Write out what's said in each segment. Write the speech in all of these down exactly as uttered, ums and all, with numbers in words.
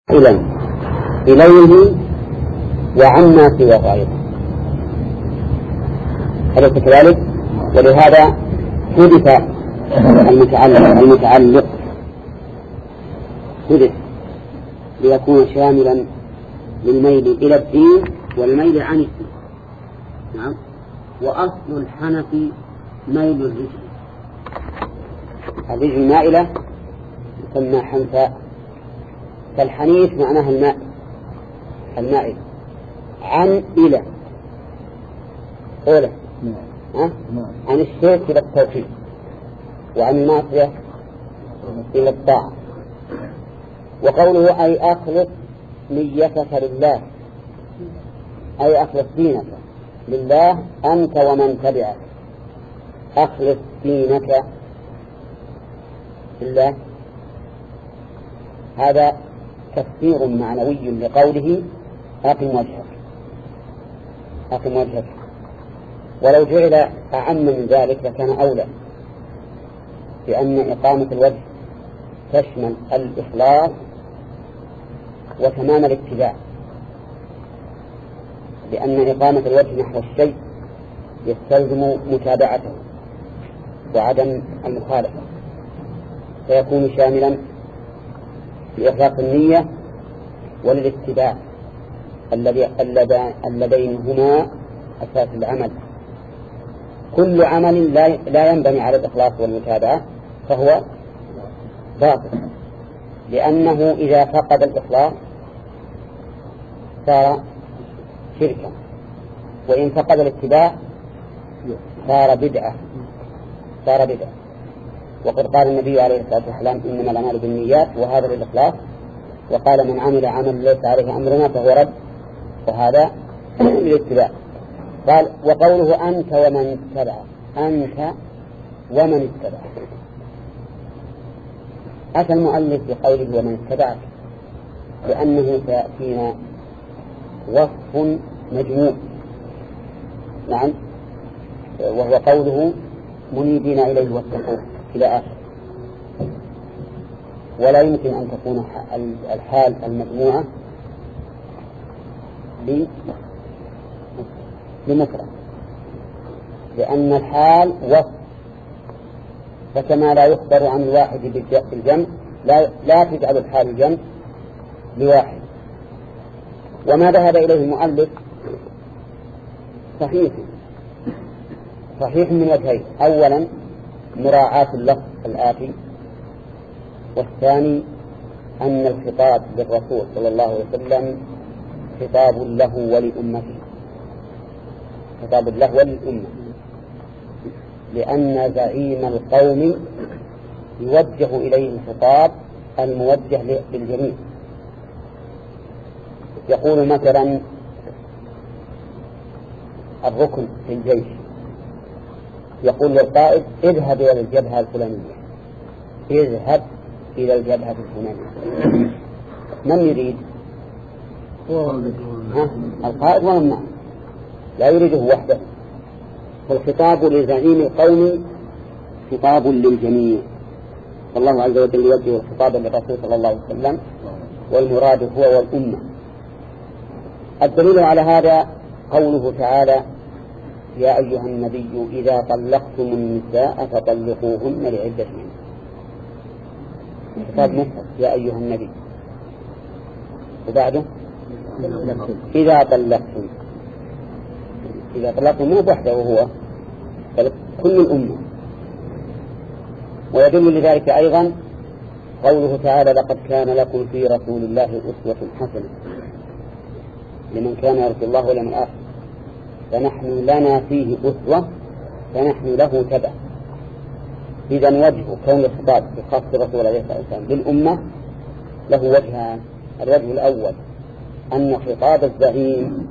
إليه إليه وعما سواه أيضا، أليس كذلك؟ ولهذا حدث المتعلق المتعلق حدث ليكون شاملا للميل إلى الدين والميل عن الدين. نعم. وأصل الحنف ميل الرجل، الرجل المائلة يسمى حنفاء، فالحنيف معناها الماء المائل عن إلى أولى أه؟ عن الشرك إلى التوحيد، وعن المعصية إلى الطاعة. وقوله أي أخلص نيتك لله، أي أخلص دينك لله أنت ومن تبعك، أخلص دينك لله. هذا تفسير معنوي لقوله أقم وجهك أقم وجهك، ولو جعل أعم من ذلك لكان أولى، لأن إقامة الوجه تشمل الإخلاص وتمام الاتباع، لأن إقامة الوجه نحو الشيء يستلزم متابعته وعدم المخالفة، فيكون شاملا لإخلاص النية وللاتباع اللذين هما أساس العمل. كل عمل لا ينبني على الإخلاص والمتابعة فهو باطل، لأنه إذا فقد الإخلاص صار شركا، وإن فقد الاتباع صار بدعة صار بدعة وقد قال النبي عليه الصلاة والسلام إنما الأعمال بالنيات، وهذا للإخلاص، وقال من عمل عمل ليس عليه أمرنا فهو رد، وهذا للاتباع. قال وقوله أنت ومن اتبع، أنت ومن اتبع، أتى المؤلف بقوله ومن اتبعك لأنه سيأتينا وصف مجموع. نعم. وهو قوله منيبين إليه واتقوه إلى آخر، ولا يمكن أن تكون الحال المجموعة لمفرد، لأن الحال وصف، فكما لا يخبر عن الواحد بالجمع لا, لا تجعل الحال الجمع لواحد. وما ذهب إليه المؤلف صحيح صحيح من وجهين: أولا مراعاة اللفظ الآتي، والثاني أن الخطاب للرسول صلى الله عليه وسلم خطاب له ولأمته، خطاب له وللأمة، لأن زعيم القوم يوجه إليه الخطاب الموجه للجميع. يقول مثلا الركن في الجيش يقول للقائد اذهب إلى الجبهة الفلانية، اذهب إلى الجبهة الفلانية. من يريد؟ القائد ومن معه، لا يريده وحده. فالخطاب لزعيم القوم خطاب للجميع، فالله عز وجل يوجه الخطاب للرسول صلى الله عليه وسلم، والمراد هو والأمة. الدليل على هذا قوله تعالى يا أيها النبي إذا طلقتم النساء فطلقوهن لعدتهن. خطاب مفرد يا أيها النبي، وبعده إذا طلقتم، إذا طلقتم مو وحده وهو كل الأمة. ويدل لذلك أيضا قوله تعالى لقد كان لكم في رسول الله أسوة حسنة لمن كان يرجو الله واليوم الآخر، فنحن لنا فيه أسوة فنحن له تبع. إذن وجه كون الخطاب بخاص الرسول عليه الصلاة والسلام للأمة له وجهان: الوجه الأول أن خطاب الزعيم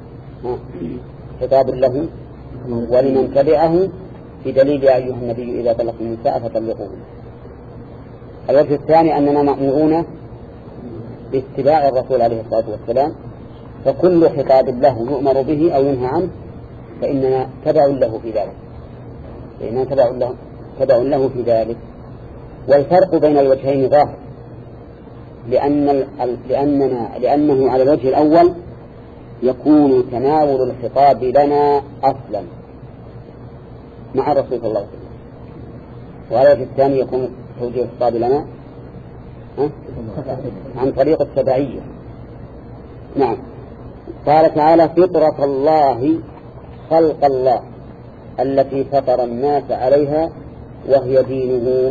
خطاب له ولمن تبعه بدليل يا أيها النبي إذا طلقتم النساء فطلقوهن. الوجه الثاني أننا مأمورون باتباع الرسول عليه الصلاة والسلام، فكل خطاب له يؤمر به أو ينهى عنه فإننا تبع له في ذلك فإننا تبع له, تبع له في ذلك. والفرق بين الوجهين ظاهر، لأن ال... لأننا لأنه على الوجه الأول يكون تناول الخطاب لنا أصلا مع الرسول صلى الله عليه وسلم، وعلى الوجه الثاني يكون توجيه الخطاب لنا ها؟ عن طريق التبعية. نعم. قال تعالى فطرة الله خلق الله التي فطر الناس عليها وهي دينه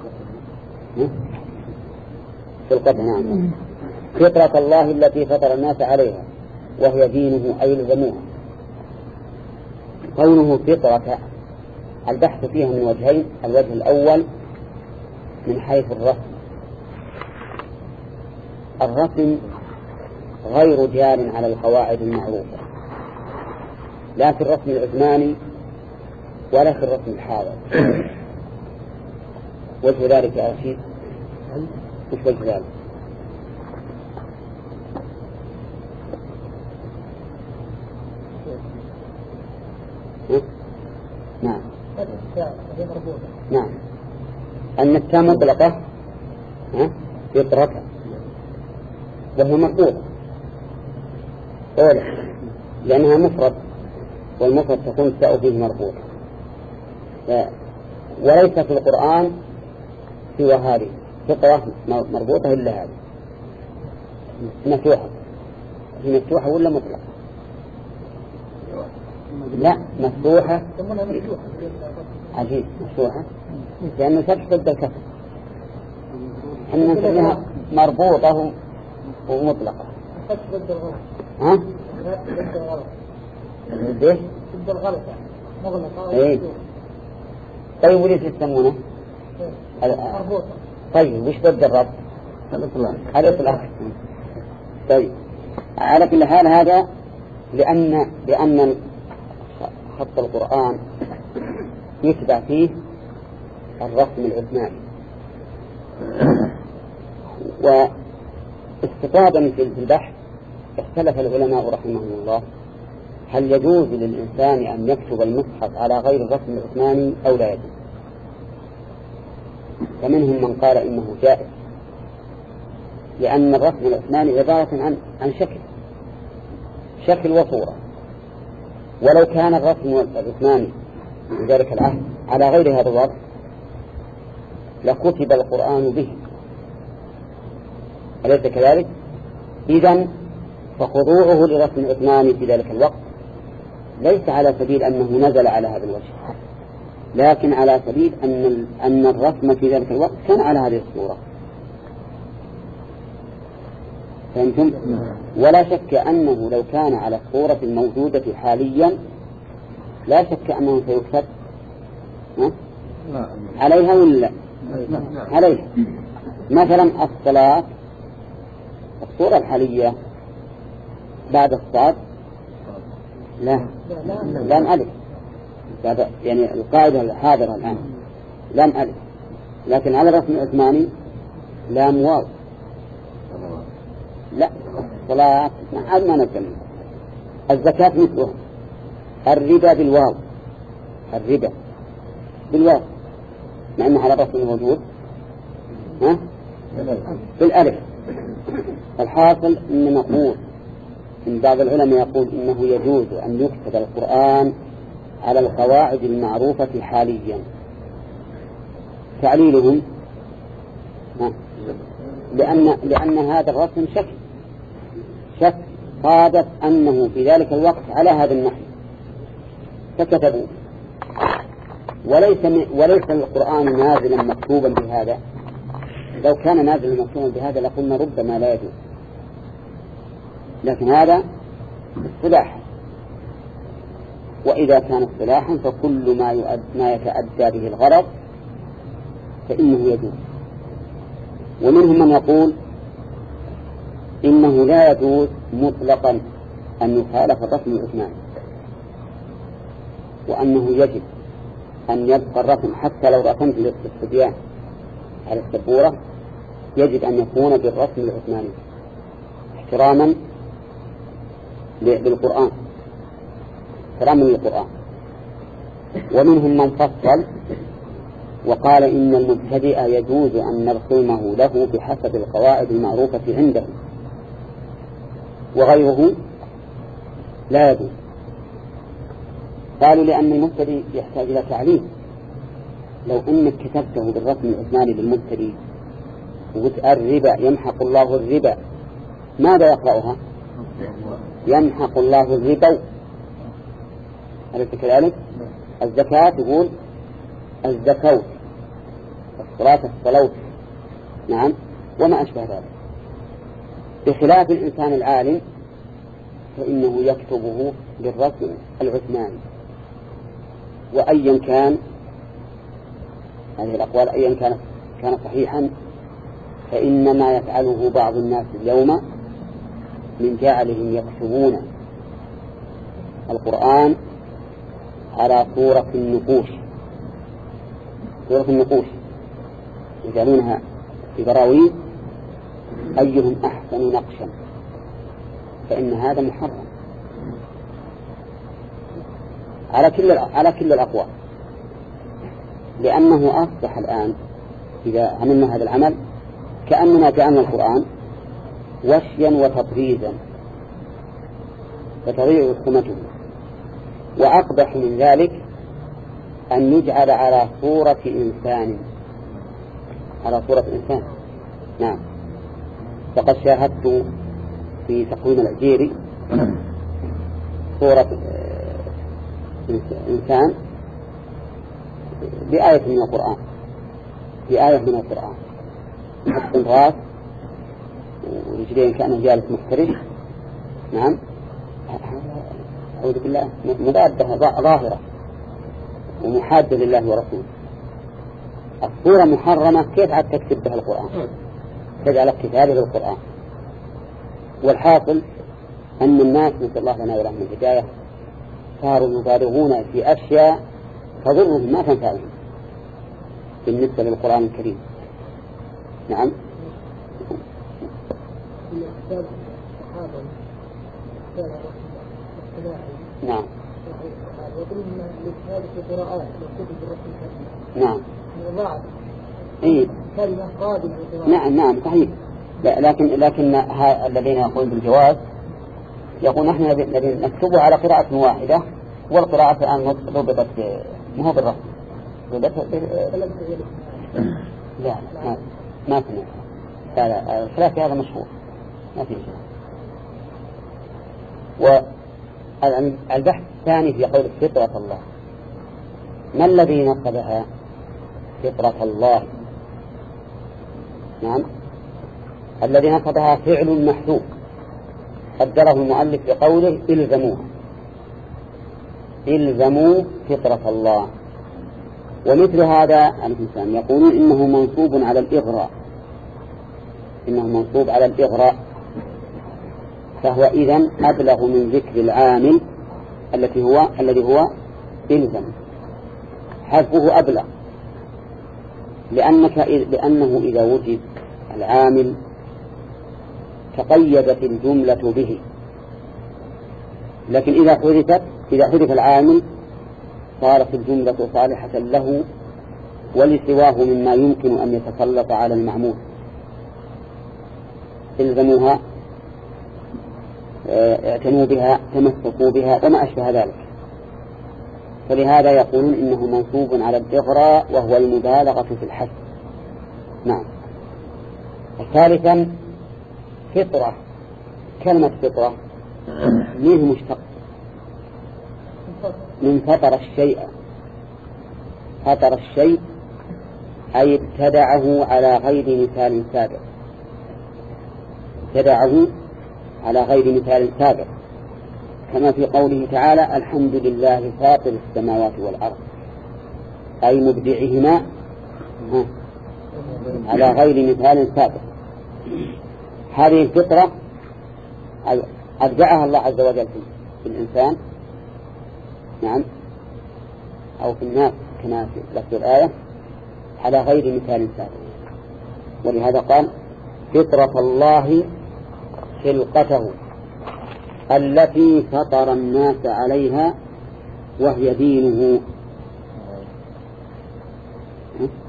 في القدر. نعم. فطرة الله التي فطر الناس عليها وهي دينه أي لزموها. قوله فطرة البحث فيها من وجهين. الوجه الأول من حيث الرسم. الرسم غير جار على القواعد المعروفة، لا في الرسم العثماني ولا في الرسم الحاضر. وجه ذلك يا رشيد مش وجه ذلك. نعم نعم أن التاء مطلقة فطرة وهي مربوطة أولا لأنها مفرد، والمفرد تكون التاء فيه مربوطة، وليس في القرآن سوى هذه فطرة مربوطة إلا هذه مفتوحة. هي مفتوحة ولا مطلقة؟ لا مفتوحة. عجيب مفتوحة لأنه فتح ضد الكسر. احنا نسميها مربوطة ومطلقة. فتح ضد الغلط. ها؟ ضد الغلط. ليش؟ ضد الغلط مغلقة. ايه. طيب وليش يسمونه؟ مربوطة. طيب وش ضد الربط؟ الإطلاق. الإطلاق. طيب على كل حال هذا لأن لأن خط القرآن يتبع فيه الرسم العثماني. واستفاضا في البحث اختلف العلماء رحمهم الله هل يجوز للإنسان أن يكتب المصحف على غير الرسم العثماني أو لا يجوز. فمنهم من قال إنه جائز، لأن الرسم العثماني عبارة عن عن شكل شكل وصورة، ولو كان الرسم العثماني في ذلك العهد على غير هذا الوضع لكتب القرآن به، أليس كذلك؟ إذن فخضوعه لرسم العثماني في ذلك الوقت ليس على سبيل أنه نزل على هذا الوجه، لكن على سبيل أن أن الرسم في ذلك الوقت كان على هذه الصورة. فهمتم؟ ولا شك أنه لو كان على الصورة الموجودة حاليا لا شك أنه سيكتب عليها ولا عليها. مثلا الصلاة الصورة الحالية بعد الصاد لا لام ألف، يعني القاعدة الحاضرة الآن لام ألف، لكن على الرسم العثماني لام واو. لا الصلاة ما نسمي. الزكاة مثلها. الربا بالواو، الربا بالواو مع أنه على الرسم الموجود ها بالألف. الحاصل أن نقول إن بعض العلماء يقول إنه يجوز أن يكتب القرآن على القواعد المعروفة حاليا. تعليلهم لأن لأن هذا الرسم شك شك صادف أنه في ذلك الوقت على هذا النحو فكتبوا، وليس وليس القرآن نازلا مكتوبا بهذا. لو كان نازلا مكتوبا بهذا لقلنا ربما لا يجوز، لكن هذا اصطلاح، وإذا كان اصطلاحا فكل ما يؤد ما يتأدى به الغرض فإنه يجوز. ومنهم من يقول إنه لا يجوز مطلقا أن يخالف الرسم العثماني، وأنه يجب أن يبقى الرسم حتى لو رسمت للصبيان على السبورة يجب أن يكون بالرسم العثماني احتراما للقرآن احتراما للقرآن. ومنهم من فصل وقال إن المبتدئ يجوز أن نرسمه له بحسب القواعد المعروفة عنده وغيره لا يجوز. قالوا لأن المبتدئ يحتاج إلى تعليم. لو أنك كتبته بالرسم العثماني للمبتدئ وقلت الربا يمحق الله الربا، ماذا يقرأها؟ يمحق الله الربا، أليس كذلك؟ الزكاة تقول الزكوت، الصلاة الصلوت، نعم، وما أشبه ذلك. بخلاف الإنسان العالم فإنه يكتبه بالرسم العثماني، وأيا كان هذه الأقوال أيا كانت كان صحيحا، فإنما يفعله بعض الناس اليوم من جعلهم يكتبون القرآن على صورة النقوش، صورة النقوش يجعلونها في براويز أيهم أحسن نقشا، فإن هذا محرم على كل على كل الأقوال، لأنه أصبح الآن إذا عملنا هذا العمل كأننا جعلنا القرآن وشيا وتطريزا فتضيع قيمته. وأقبح من ذلك أن يجعل على صورة إنسان، على صورة إنسان. نعم، فقد شاهدت في تقويم العجيري صورة إنسان بآية من القرآن، بآية من القرآن، حط راس ورجلين كأنه جالس مفترش، نعم، أعوذ بالله، مضادة ظاهرة ومحادة لله ورسوله. الصورة محرمة، كيف عاد تكتب بها القرآن؟ تجعل كتابه للقرآن. والحاصل أن الناس نسأل الله لنا ولهم الهداية صاروا يبالغون في أشياء تضرهم ما تنفعهم بالنسبة للقرآن الكريم. نعم. نعم. نعم. إيه. نعم نعم صحيح. لكن لكن الذين يقولون بالجواز يقول نحن الذين نكتبه على قراءة واحدة، والقراءة الآن ضبطت ما هو بالرسم، ضبطت لا ما ما في لا لا الخلاف هذا مشهور ما في شيء. والبحث الثاني في قول فطرة الله، ما الذي نصبها فطرة الله؟ نعم، الذي نصبها فعل محذوف قدره المؤلف بقوله إلزموه، إلزموا فطرة الله. ومثل هذا الإنسان يقولون إنه منصوب على الإغراء، إنه منصوب على الإغراء، فهو إذن أبلغ من ذكر العامل التي هو الذي هو إلزم، حذفه أبلغ، لأنك لأنه إذا وجد العامل تقيدت الجملة به، لكن إذا حذفت إذا حذف العامل صارت الجملة صالحة له ولسواه مما يمكن أن يتسلط على المعمول. إلزموها، اعتنوا بها، تمسكوا بها، وما أشبه ذلك. فلهذا يقولون إنه منصوب على الإغراء وهو المبالغة في الحث. نعم. ثالثا فطرة، كلمة فطرة منه مشتق من فطر الشيء، فطر الشيء أي ابتدعه على غير مثال سابق، ابتدعه على غير مثال سابق، كما في قوله تعالى الحمد لله فاطر السماوات والأرض، أي مبدعهما على غير مثال سابق. هذه الفطرة أبدعها الله عز وجل في الإنسان، نعم، أو في الناس كما في لفظ الآية على غير مثال سابق. ولهذا قال فطرة الله خلقته التي فطر الناس عليها وهي دينه.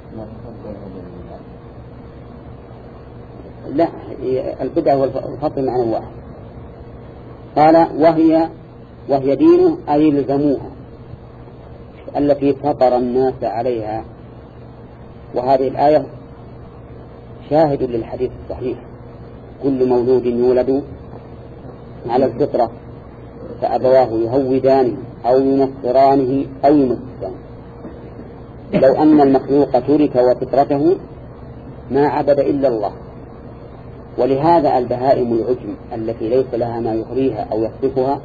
البدعة والفصل معنى واحد. قال وهي وهي دينه أي لزموها التي فطر الناس عليها. وهذه الآية شاهد للحديث الصحيح: كل مولود يولد على الفطرة فأبواه يهودانه أو ينصرانه أو يمسكانه. لو أن المخلوق ترك وفطرته ما عبد إلا الله. ولهذا البهائم العجم التي ليس لها ما يغريها أو يصرفها،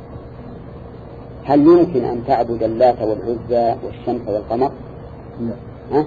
هل يمكن أن تعبد اللات والعزى والشمس والقمر؟ لا. ها؟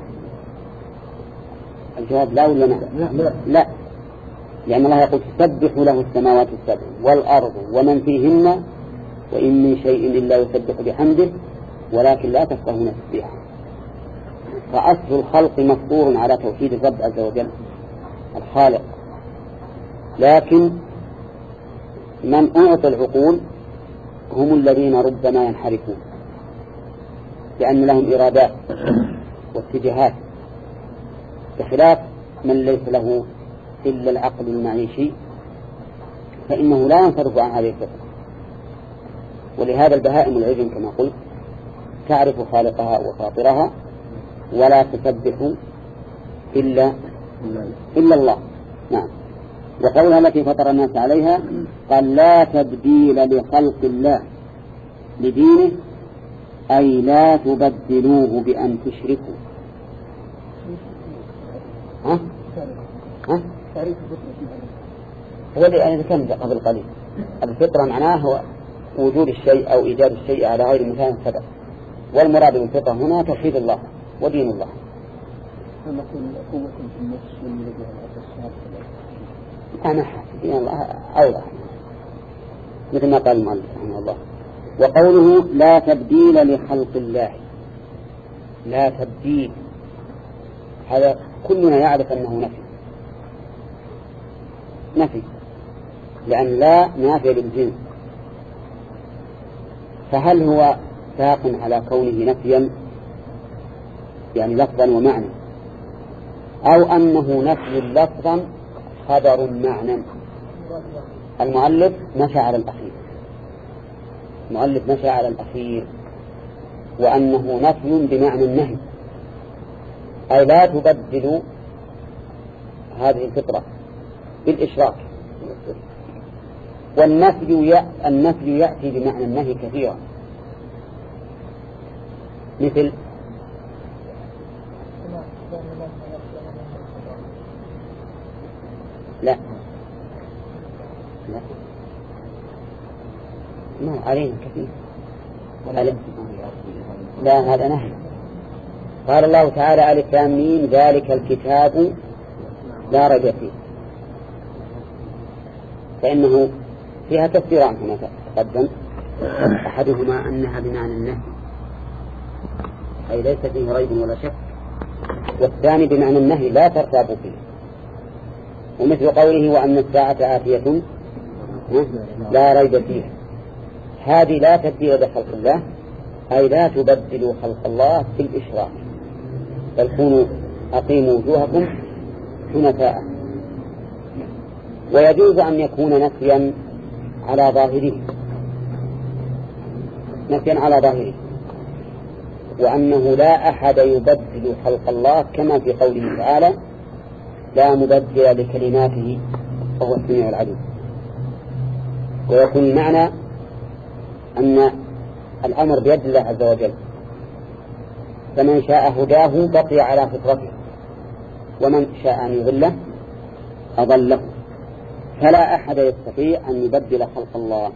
الجواب لا ولا لا؟ لا. لا، لأن الله يقول تسبح له السماوات السبع والأرض ومن فيهن وإن من شيء إلا يسبح بحمده ولكن لا تفقهون تسبيحه. فأصل الخلق مفطور على توحيد الرب عز وجل الخالق، لكن من أعطى العقول هم الذين ربما ينحرفون لأن لهم إرادات واتجاهات، بخلاف من ليس له إلا العقل المعيشي فإنه لا ينصرف عن هذه الفطرة. ولهذا البهائم العجم كما قلت تعرف خالقها وفاطرها ولا تسبح إلا إلا الله. نعم. وقولها التي فطر الناس عليها قال لا تبديل لخلق الله لدينه أي لا تبدلوه بأن تشركوا. ها؟ ها؟ هو اللي أنا ذكرت قبل قليل. الفطرة معناه هو وجود الشيء أو إيجاد الشيء على غير مثال سبب، والمراد بالفطرة هنا توحيد الله ودين الله. أنا حاسب الله أوضح مثل ما قال المؤلف رحمه الله. وقوله لا تبديل لخلق الله، لا تبديل، هذا كلنا يعرف أنه نفي نفي لأن لا نافع للجنس، فهل هو ساق على كونه نفيا يعني لفظا ومعنى، أو أنه نفي لفظا خبر معنى؟ المؤلف مشى على الأخير المؤلف مشى على الأخير وأنه نفي بمعنى النهي، أي لا تبدل هذه الفطرة بالإشراك. والنفي النفي يأتي بمعنى النهي كثيرا، مثل لا لا ما علينا كثير ولا لا هذا نهي. قال الله تعالى ألف لام ميم ذلك الكتاب لا ريب فيه، فإنه فيها تفسيران كما تقدم، أحدهما أنها بمعنى النهي أي ليس فيه ريب ولا شك، والثاني بمعنى النهي لا ترتاب فيه، ومثل قوله وأن الساعة آتية لا ريب فيها. هذه لا تبديل لخلق الله أي لا تبدلوا خلق الله بالإشراك، بل كونوا أقيموا وجوهكم حنفاء. ويجوز أن يكون نفيا على ظاهره نفيا على ظاهره وأنه لا أحد يبدل خلق الله كما في قوله تعالى لا مبدل لكلماته وهو السميع العليم. ويكون المعنى أن الأمر بيد الله عز وجل، فمن شاء هداه بقي على فطرته ومن شاء أن يضله أضله، فلا أحد يستطيع أن يبدل خلق الله.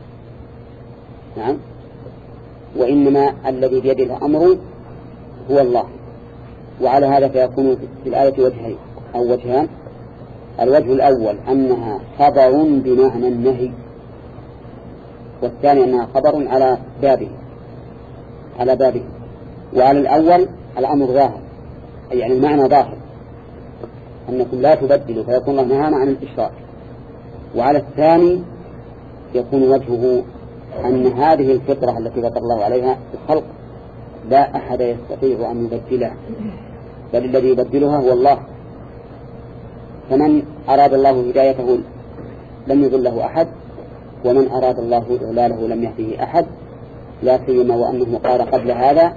نعم. وإنما الذي بيده الأمر هو الله. وعلى هذا فيكون في الآية وجهين أو وجهان. الوجه الأول أنها خبر بمعنى النهي، والثاني أنها خبر على بابه على بابه وعلى الأول الأمر ظاهر، أي يعني المعنى ظاهر أنكم لا تبدلوا، فيكون الله نهانا عن الإشراك. وعلى الثاني يكون وجهه أن هذه الفطرة التي فطر الله عليها في الخلق لا أحد يستطيع أن يبدلها، بل الذي يبدلها هو الله. فمن أراد الله هدايته لم يضله أحد، ومن أراد الله إضلاله لم يهده أحد، لا سيما وأنه قال قبل هذا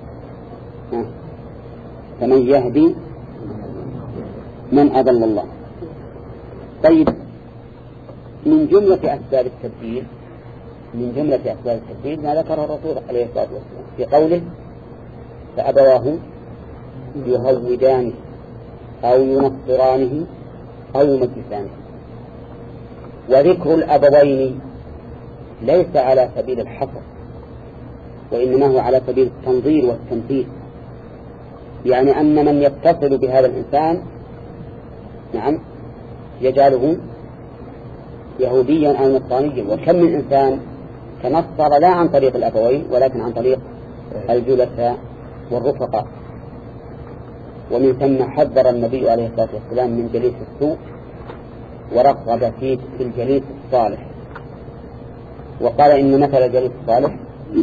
فمن يهدي من أضل الله. طيب، من جملة أسباب التبديل من جملة أسباب التبديل ما ذكره الرسول عليه الصلاة والسلام في قوله فأبواه يهودانه أو ينصرانه أو يمجسانه. وذكر الأبوين ليس على سبيل الحصر، وإنما هو على سبيل التنظير والتمثيل، يعني أن من يتصل بهذا الإنسان نعم يجعله يهوديا أو نصرانيا. وكم من إنسان تنصر لا عن طريق الأبوين ولكن عن طريق الجلساء والرفقاء. ومن ثم حذر النبي عليه الصلاة والسلام من جليس السوء ورغب في الجليس الصالح، وقال إن مثل الجليس الصالح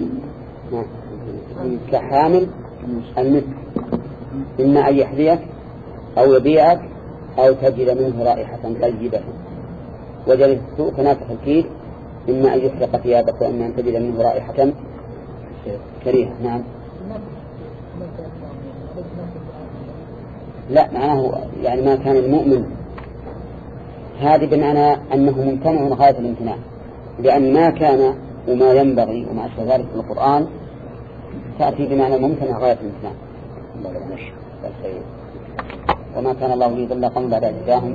كحامل المسك، إما أن يحذيك أو يبيعك أو تجد منه رائحة طيبة. وجليس السوء كنافح الكيل، إما أن يحرق ثيابك وإما أن تجد منه رائحة كريهة. نعم. لا، معناه يعني ما كان المؤمن، هذه بمعنى أنه ممتنع غاية الامتناع، لأن ما كان وما ينبغي وما أشبه ذلك في القرآن تأتي بمعنى ممتنع غاية الامتناع. وما كان الله ليضل قوم بعد إذ جاءهم.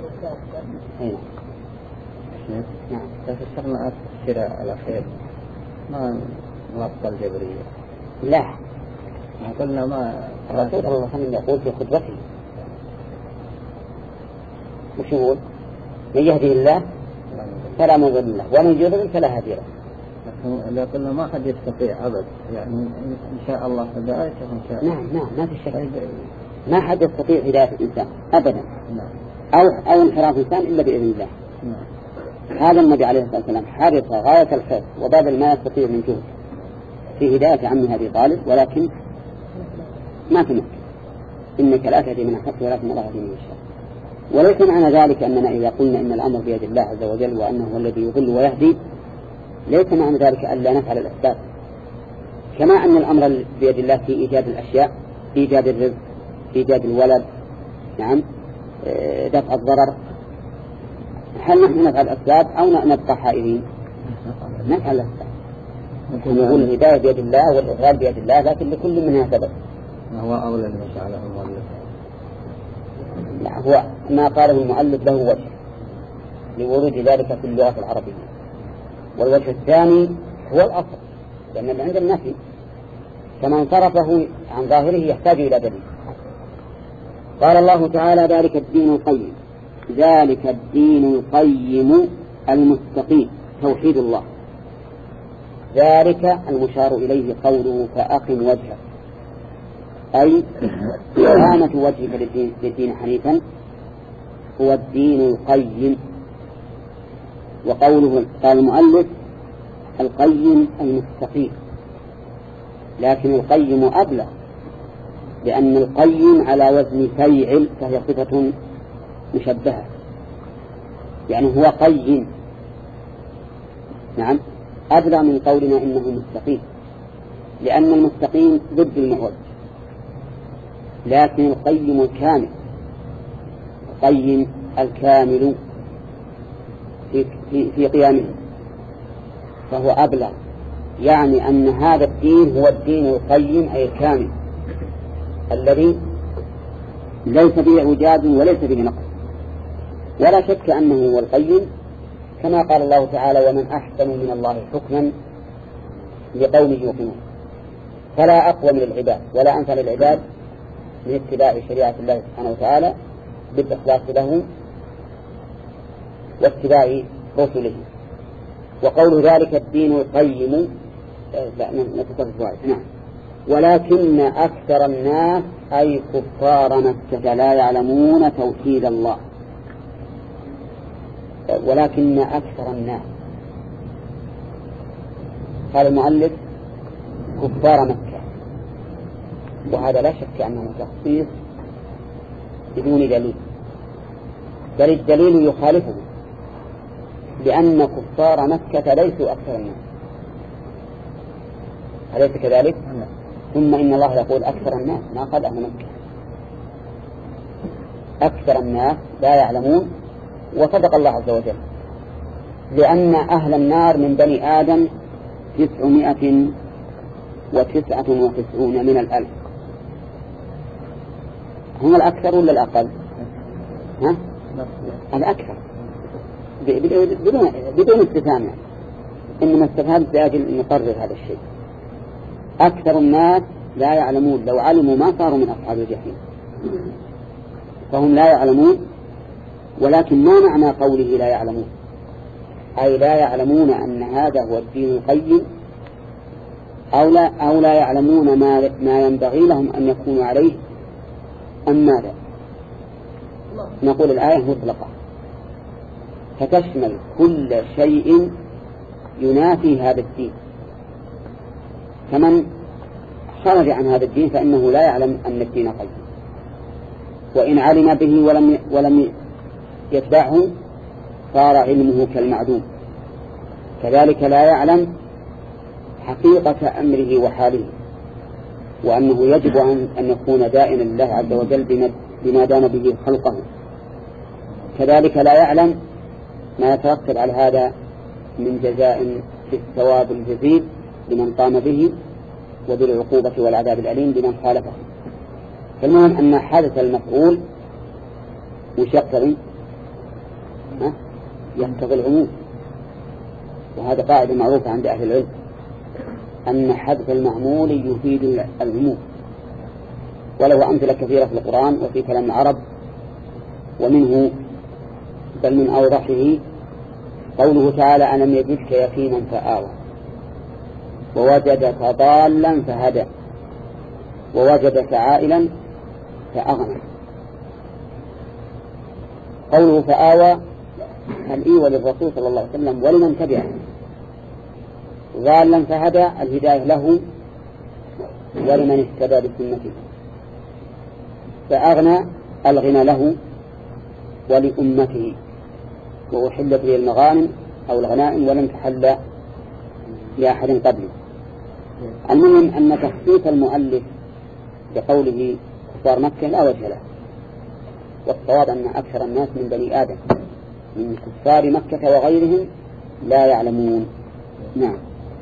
نعم. فسرنا الشراء الأخير ما نبطل الجبرية. لا، قلنا ما الرسول صلى الله عليه وسلم يقول في خطبته وش يقول؟ من يهدي الله فلا مضل له ومن يضلل فلا هادي له. لكن قلنا ما حد يستطيع أبد، يعني إن شاء الله هدايته إن شاء الله. نعم نعم، ما في شك، ما حد يستطيع هداية الإنسان أبدا. نعم. أو أو انحراف الإنسان إلا بإذن الله. نعم. هذا النبي عليه الصلاة والسلام حرص غاية الحرص وبذل ما يستطيع من جهد في هداية عمه أبي طالب، ولكن ما تمكن. إنك لا تهدي من أحببت ولكن الله يهدي من يشاء. وليس معنى ذلك أننا إذا قلنا إن الأمر بيد الله عز وجل وأنه هو الذي يضل ويهدي، ليس معنى ذلك ألا نفعل الأسباب، كما أن الأمر بيد الله في إيجاد الأشياء، إيجاد الرزق، إيجاد الولد، نعم، دفع الضرر. هل نحن نفعل الأسباب أو نبقى حائرين؟ نفعل الأسباب. نقول الهداية بيد الله والإضلال بيد الله، لكن لكل منها سبب. هو أولى لما جعله المؤلف. لا، هو ما قاله المؤلف له وجه لورود ذلك في اللغة العربية، والوجه الثاني هو الأصل، لأن اللي عند النفي كما صرفه عن ظاهره يحتاج إلى دليل. قال الله تعالى ذلك الدين القيم، ذلك الدين القيم المستقيم توحيد الله. ذلك المشار إليه قوله فأقم وجهك، أي إقامة وجهك للدين حنيفا هو الدين القيم. وقوله قال المؤلف القيم المستقيم، لكن القيم أبلغ، لأن القيم على وزن فيعل فهي صفة مشبهة، يعني هو قيم. نعم، أبلغ من قولنا إنه مستقيم، لأن المستقيم ضد المعوج، لكن القيم الكامل، القيم الكامل في, في, في قيامه فهو أبلغ، يعني أن هذا الدين هو الدين القيم أي الكامل الذي ليس به إيجاد وليس به نقص، ولا شك أنه هو القيم، كما قال الله تعالى ومن أحسن من الله حكما لقوم يوقنون. فلا أقوى من العباد ولا أنفع للعباد من اتباع شريعة الله سبحانه وتعالى بالإخلاص له واتباع رسله. وقول ذلك الدين القيم لا نتفق واحد. نعم. ولكن أكثر الناس أي كفار مكة لا يعلمون توحيد الله. ولكن أكثر الناس، قال المؤلف كفار مكة، وهذا لا شك أنه تخصيص بدون دليل، بل الدليل يخالفه، لأن كفار مكة ليسوا أكثر الناس، أليس كذلك؟ ثم إن الله يقول أكثر الناس، ما قال أهل مكة، أكثر الناس لا يعلمون، وصدق الله عز وجل، لأن أهل النار من بني آدم تسعمائة وتسعة وتسعون من الألف، هم الأكثر ولا الأقل؟ ها؟ الأكثر بدون بدون استفهام، يعني إنما استفهام لأجل نقرر هذا الشيء. أكثر الناس لا يعلمون، لو علموا ما صاروا من أصحاب الجحيم، فهم لا يعلمون. ولكن ما معنى قوله لا يعلمون؟ أي لا يعلمون أن هذا هو الدين القيم، أو لا, أو لا يعلمون ما, ما ينبغي لهم أن يكونوا عليه، أم ماذا؟ نقول الآية مطلقة فتشمل كل شيء ينافي هذا الدين، فمن خرج عن هذا الدين فإنه لا يعلم أن الدين قيم، وإن علم به ولم, ولم يتبعه صار علمه كالمعدوم. كذلك لا يعلم حقيقة أمره وحاله، وأنه يجب أن يكون دائما لله عز وجل بما دان به خلقه. كذلك لا يعلم ما يترتب على هذا من جزاء في الثواب الجزيل لمن قام به، وبالعقوبة والعذاب الأليم لمن خالفه. فالمهم أن حدث المفعول وش يقتضي؟ يقتضي العموم، وهذا قاعدة معروفة عند أهل العلم، أن حدث المعمول يفيد العموم، وله أمثلة كثيرة في القرآن وفي كلام العرب، ومنه بل من أوضحه قوله تعالى ألم يجدك يتيما فآوى، ووجدك ضالا فهدى، ووجدك عائلا فأغنى. قوله فآوى الإيوة للرسول صلى الله عليه وسلم ولمن تبعه، ضالا فهدى الهداية له ولمن اهتدى بسنته، فأغنى الغنى له ولأمته، وأحلت لي المغانم أو الغنائم ولم تحل لأحد قبله. المهم أن تخصيص المؤلف بقوله كفار مكة لا وجه له، والصواب أن أكثر الناس من بني آدم من كفار مكة وغيرهم لا يعلمون. نعم.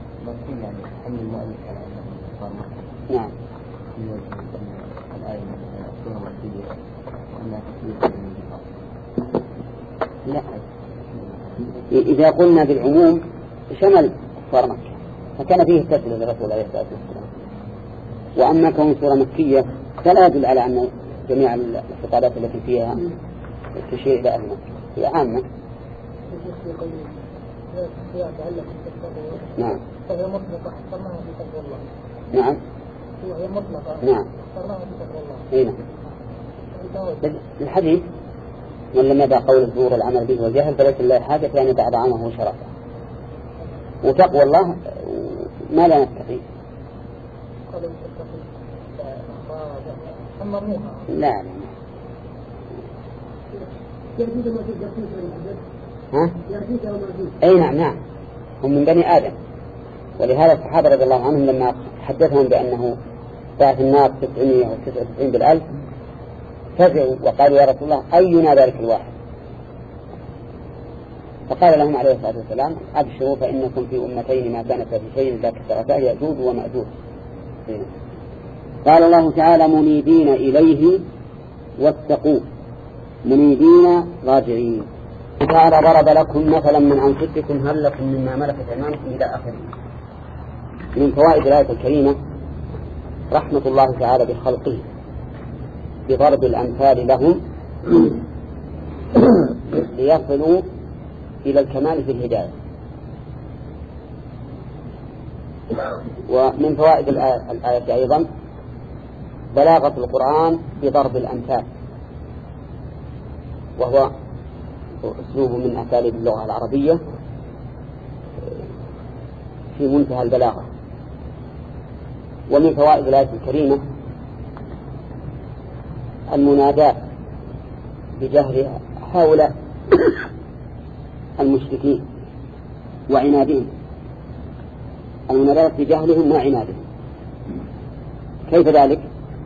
نعم. لا، إذا قلنا بالعموم شمل كفار مكة فكان فيه تسلية للرسول عليه الصلاة والسلام، وأما كون سورة مكية فلا يدل على أن جميع الخطابات التي فيها تشير إلى أهل مكة هي عامة. نعم. فهي مطلقة حصرناها في تقوى الله. نعم. هي مطلقة. نعم. حصرناها في تقوى الله. أي نعم. الحديث من لم يدع قول الزور العمل به والجهل فليس لله حاجة فأن يدع طعامه وشرابه. وتقوى الله ما لا نستطيع. لا لا. ها؟ أي نعم نعم، هم من بني آدم، ولهذا الصحابة رضي الله عنهم لما حدثهم بأنه بعث النار تسعمائة وتسعة وتسعين بالألف فزعوا وقالوا يا رسول الله أينا ذلك الواحد؟ فقال لهم عليه الصلاة والسلام أبشروا فإنكم في أمتين ما كانت في شيء ذاك كثرتا يأجوج ومأجوج. قال الله تعالى منيبين إليه واتقوه، منيبين راجعين. تعالى ضرب لكم مثلا من أنفسكم هل لكم مما ملكت أيمانكم إلى آخره. من فوائد الآية الكريمة رحمة الله تعالى بخلقه بضرب الأمثال لهم ليصلوا إلى الكمال في الهداية. ومن فوائد الآية أيضا بلاغة القرآن بضرب الأمثال، وهو أسلوب من أساليب اللغة العربية في منتهى البلاغة. ومن فوائد الآية الكريمة المناداة بجهر هؤلاء المشركين وعنادهم، المنادات بجهلهم وعنادهم. كيف ذلك؟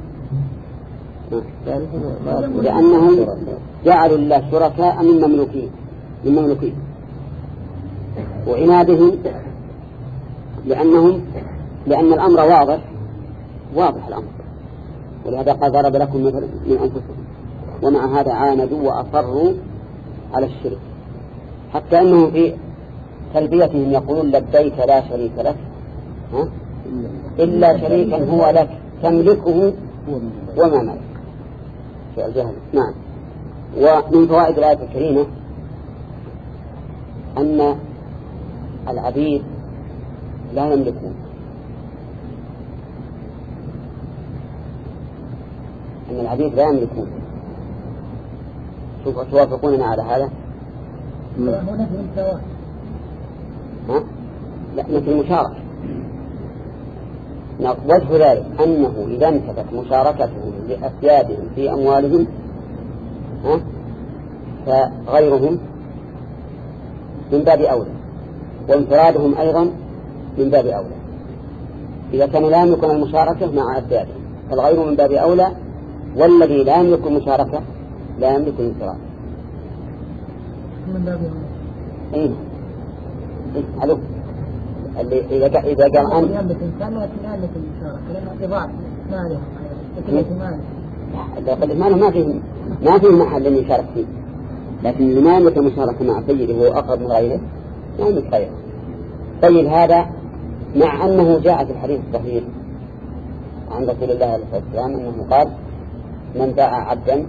لأنهم جعلوا الله شركاء من مملوكين من مملوكين وعنادهم لأنهم لأن الأمر واضح واضح الأمر، ولهذا قال ضرب لكم مثل من أنفسهم، ومع هذا عاندوا وأصروا على الشرك، حتى أنهم في تلبيتهم يقولون لبيك لا شريك لك ها؟ إلا شريكا هو لك تملكه وما ملك. الجهل. نعم. ومن فوائد الآية الكريمة أن العبيد لا يملكون، أن العبيد لا يملكون. شوفوا توافقوننا على هذا؟ ها؟ لا، مثل المشاركة. وجه ذلك أنه إذا انتفت مشاركتهم لأسيادهم في أموالهم ها؟ فغيرهم من باب أولى، وانفرادهم أيضا من باب أولى. إذا كانوا لا يملكون المشاركة مع أسيادهم فالغير من باب أولى، والذي لا يملك المشاركة لا يملك الانفراد من باب أين؟ علو اللي إذا إذا قال أنت يملك إنسان لكن لا يملك المشاركة لأنه إضاعة ماله لكن ماله لا قل ماله ما فيه ما فيه محل اللي يشارك فيه، لكن اللي ما يملك المشاركة مع سيده هو أقرب من غيره ما يملك غيره. طيب هذا مع أنه جاء في الحديث الصحيح عن رسول الله عليه الصلاة والسلام أنه قال من باع عبدا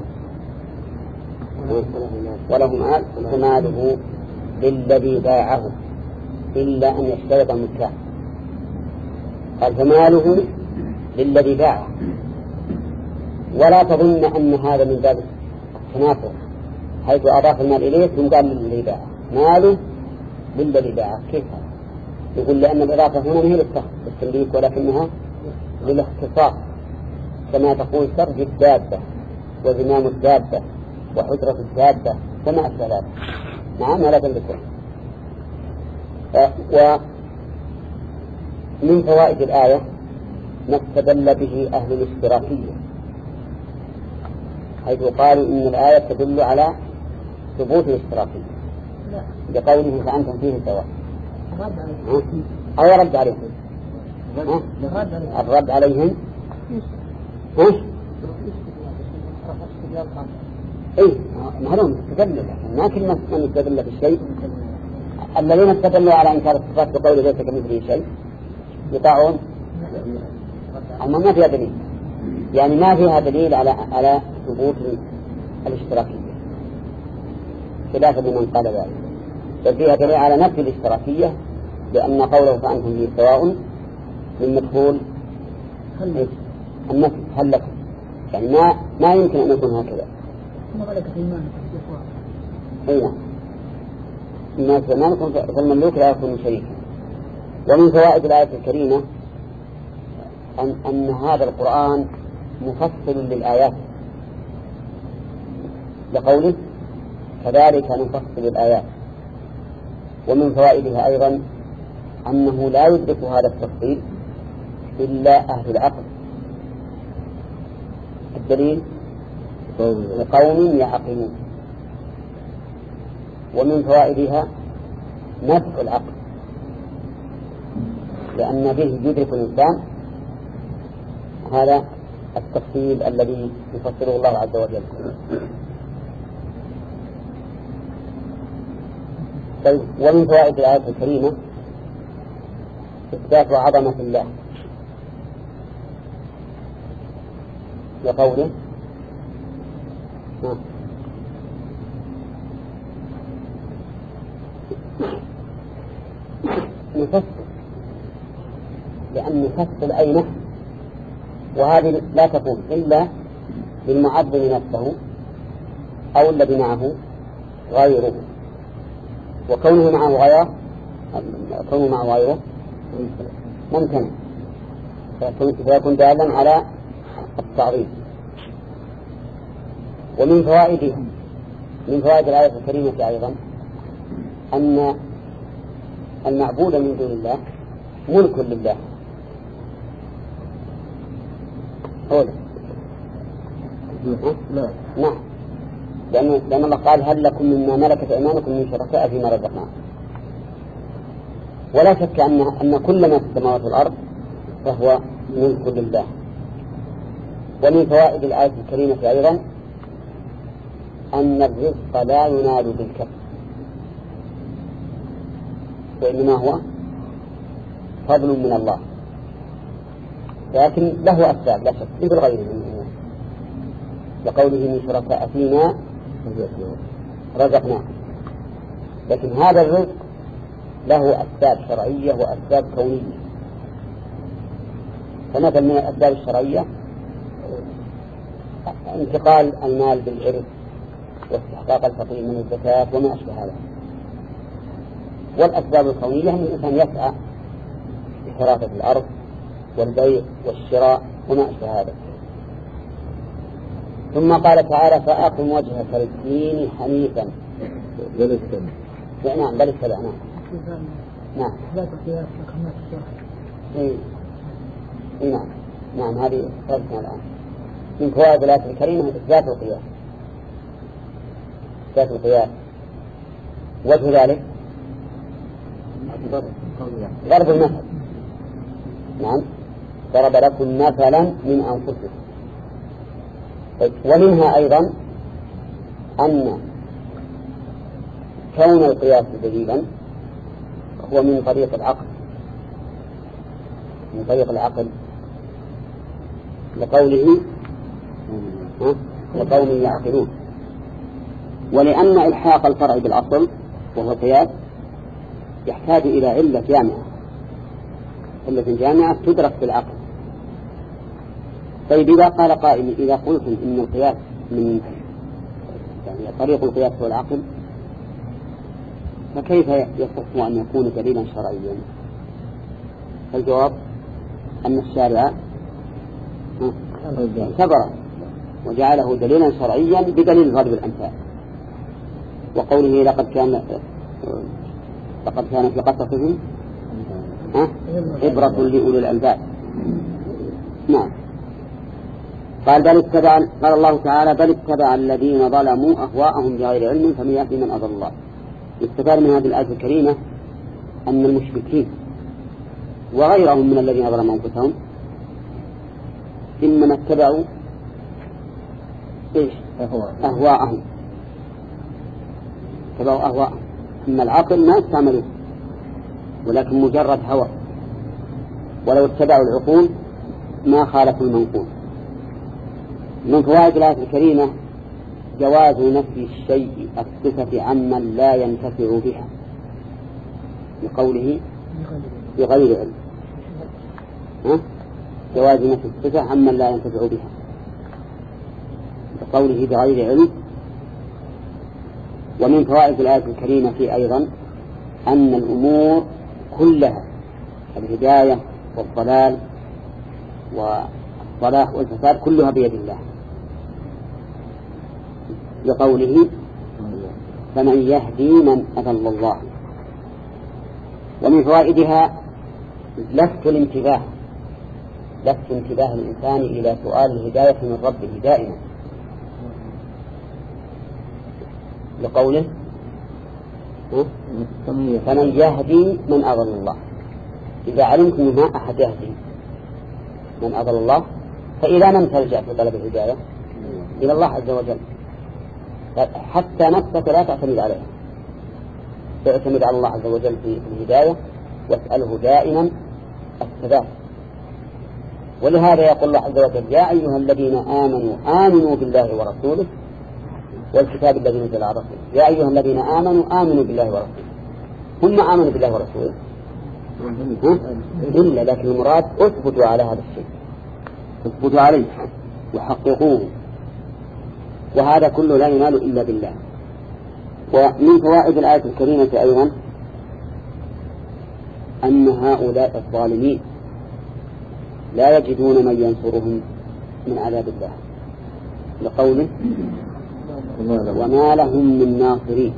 وله مال فماله للذي باعه إلا أن يشترط مكان. قال فماله للذي باعه، ولا تظن أن هذا من باب التنافر حيث أضاف المال إليه ثم قال للذي باعه ماله للذي باعه. كيف هذا؟ يقول لأن الإضافة هنا هي للتمليك ولكنها للاختصاص، كما تقول سرج الدابة وزمام الدابة وحجرة الدابة كما أشبه ذلك. نعم لا تملكون. ومن فوائد الآية ما استدل به أهل الاشتراكية، حيث قالوا إن الآية تدل على ثبوت الاشتراكية بقوله فأنتم فيه سواء، أو رد عليهم الرد عليهم ها؟ إيه معلوم استدل، ما كل من استدل بالشيء. الذين استدلوا على إنكار الصفات بقول ليس كمثله شيء يطاعون، أما ما فيها دليل، يعني ما فيها دليل على على ثبوت الاشتراكية خلافا لمن قال ذلك، بل فيها دليل على نفي الاشتراكية، لأن قوله فأنتم فيه سواء من مدخول النفي هل لكم، يعني ما ما يمكن أن يكون هكذا. أي الناس مالكم فالمملوك لا يكون شريكا. ومن فوائد الآية الكريمة أن, أن هذا القرآن مفصل للآيات، لقوله كذلك نفصل الآيات. ومن فوائدها أيضا أنه لا يدرك هذا التفصيل إلا أهل العقل. الدليل لقوم يعقلون. ومن فوائدها نفع العقل، لأن به يدرك الإنسان هذا التفصيل الذي يفصله الله عز وجل. طيب ومن فوائد الآية الكريمة إثبات عظمة الله، لقوله نفصل، لأن نفصل أي نفس، وهذه لا تكون إلا بالمعظم نفسه أو الذي معه غيره، وكونه معه غيره كونه معه غيره ممكن فيكون دالا على التعظيم. ومن فوائده من فوائد الآية الكريمة أيضا أن المعبود من دون الله ملك لله. أولا لا. نعم، لأن لأن الله قال هل لكم مما ملكت أيمانكم من شركاء فيما رزقناكم. ولا شك أن أن كل ما في السماوات والأرض فهو ملك لله. ومن فوائد الآية الكريمة أيضا أن الرزق لا ينال بالكسب، وإنما هو فضل من الله، لكن له أسباب لا شك مثل غيره من الناس، لقوله من شركاء فيما رزقناه. لكن هذا الرزق له أسباب شرعية وأسباب كونية. فمثل من الأسباب الشرعية انتقال المال بالإرث واستحقاق الفقير من الزكاة وما أشبه هذا. والأسباب الكونية أن الإنسان يسعى لحراسة الأرض والبيع والشراء وما أشبه هذا. ثم قال تعالى فأقم وجهك للدين حنيفا. بل السبع. نعم بل السبع. نعم نعم إيه. إيه نعم نعم هذه ثالثنا الآن. من فوائد الآية الكريمة إثبات القياس. إثبات القياس وجه ذلك ضرب المثل. نعم ضرب لكم مثلا من أنفسكم. ومنها أيضا أن كون القياس دليلا هو من طريق العقل، من طريق العقل لقوله لقوم يعقلون. ولأن إلحاق الفرع بالأصل وهو القياس يحتاج إلى علة جامعة، علة جامعة تدرك بالعقل. طيب إذا قال قائل إذا قلتم إن القياس من يعني طريق القياس هو العقل، فكيف يصح أن يكون دليلا شرعيا؟ الجواب أن الشارع اعتبر وجعله دليلا شرعيا بدليل ضرب الأمثال، وقوله لقد كان لقد كان في قصصهم عبرة لأولي الألباب. نعم قال بل اتبع قال الله تعالى بل اتبع الذين ظلموا أهواءهم بغير علم فمن يهدي من أضل الله. يستفاد من هذه الآية الكريمة أن المشركين وغيرهم من الذين ظلموا أنفسهم إنما اتبعوا إيش؟ أهواءهم، اتبعوا أهواءهم. أما العقل ما استعملوه ولكن مجرد هوى، ولو اتبعوا العقول ما خالفوا المنقول. من فوائد الآية الكريمة جواز نفي الشيء الصفة عمن لا ينتفع بها لقوله بغير علم. ها؟ جواز نفي الصفة عمن لا ينتفع بها لقوله بغير علم. ومن فوائد الآية الكريمة في أيضا أن الأمور كلها الهداية والضلال والصلاح والفساد كلها بيد الله لقوله فمن يهدي من أضل الله. ومن فوائدها لفت الانتباه، لفت انتباه الإنسان إلى سؤال الهداية من ربه دائما لقوله فمن يهدي من أضل الله. إذا علمتم ما أحد يهدي من أضل الله فإلى من تلجأ في طلب الهداية؟ إلى الله عز وجل. حتى نفسك لا تعتمد عليها، تعتمد على الله عز وجل في الهداية واسأله دائما الثبات. ولهذا يقول الله عز وجل يا أيها الذين آمنوا آمنوا بالله ورسوله والكتاب الذي نزل على رسوله. يا أيها الذين آمنوا آمنوا بالله ورسوله. هم آمنوا بالله ورسوله إلا لكن المراد اثبتوا على هذا الشيء، اثبتوا عليه وحققوه، وهذا كله لا ينال إلا بالله. ومن فوائد الآية الكريمة أيضا أن هؤلاء الظالمين لا يجدون من ينصرهم من عذاب الله لقوله وما لهم من ناصرين.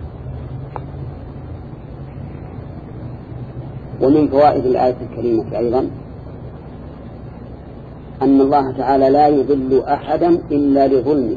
ومن فوائد الآية الكريمة أيضا أن الله تعالى لا يضل أحدا إلا لظلمه،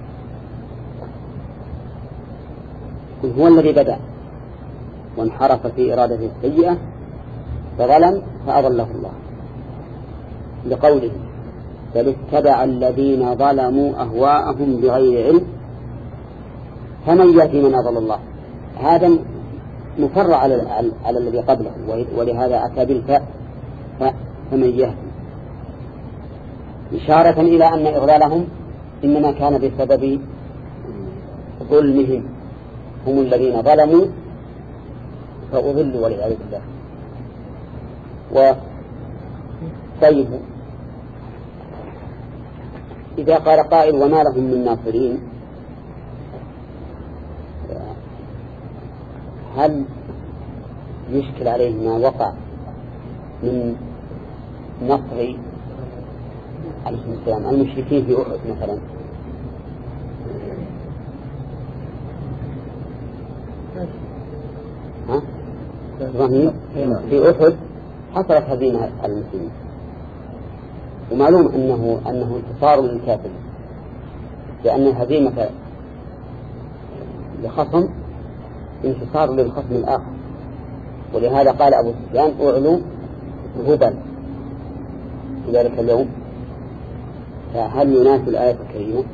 هو الذي بدأ وانحرف في إرادته السيئة فظلم فأضله الله، لقوله بل اتبع الذين ظلموا أهواءهم بغير علم فمن يهدي من أضل الله. هذا مفرع على, على, على الذي قبله، ولهذا أتى بالفاء فمن يهدي، إشارة إلى أن إضلالهم إنما كان بسبب ظلمهم، هم الذين ظلموا فأضلوا والعياذ بالله. وطيب إذا قال قائل وما لهم من ناصرين، هل يشكل عليه ما وقع من نصر عليه السلام المشركين في أحد مثلا؟ ها؟ في أحد حصلت هزيمة المسلمين، ومعلوم أنه أنه انتصار للكافر، لأن الهزيمة لخصم انتصار للخصم الآخر، ولهذا قال أبو سفيان أعلو هبل في ذلك اليوم. فهل يناسب الآية الكريمة؟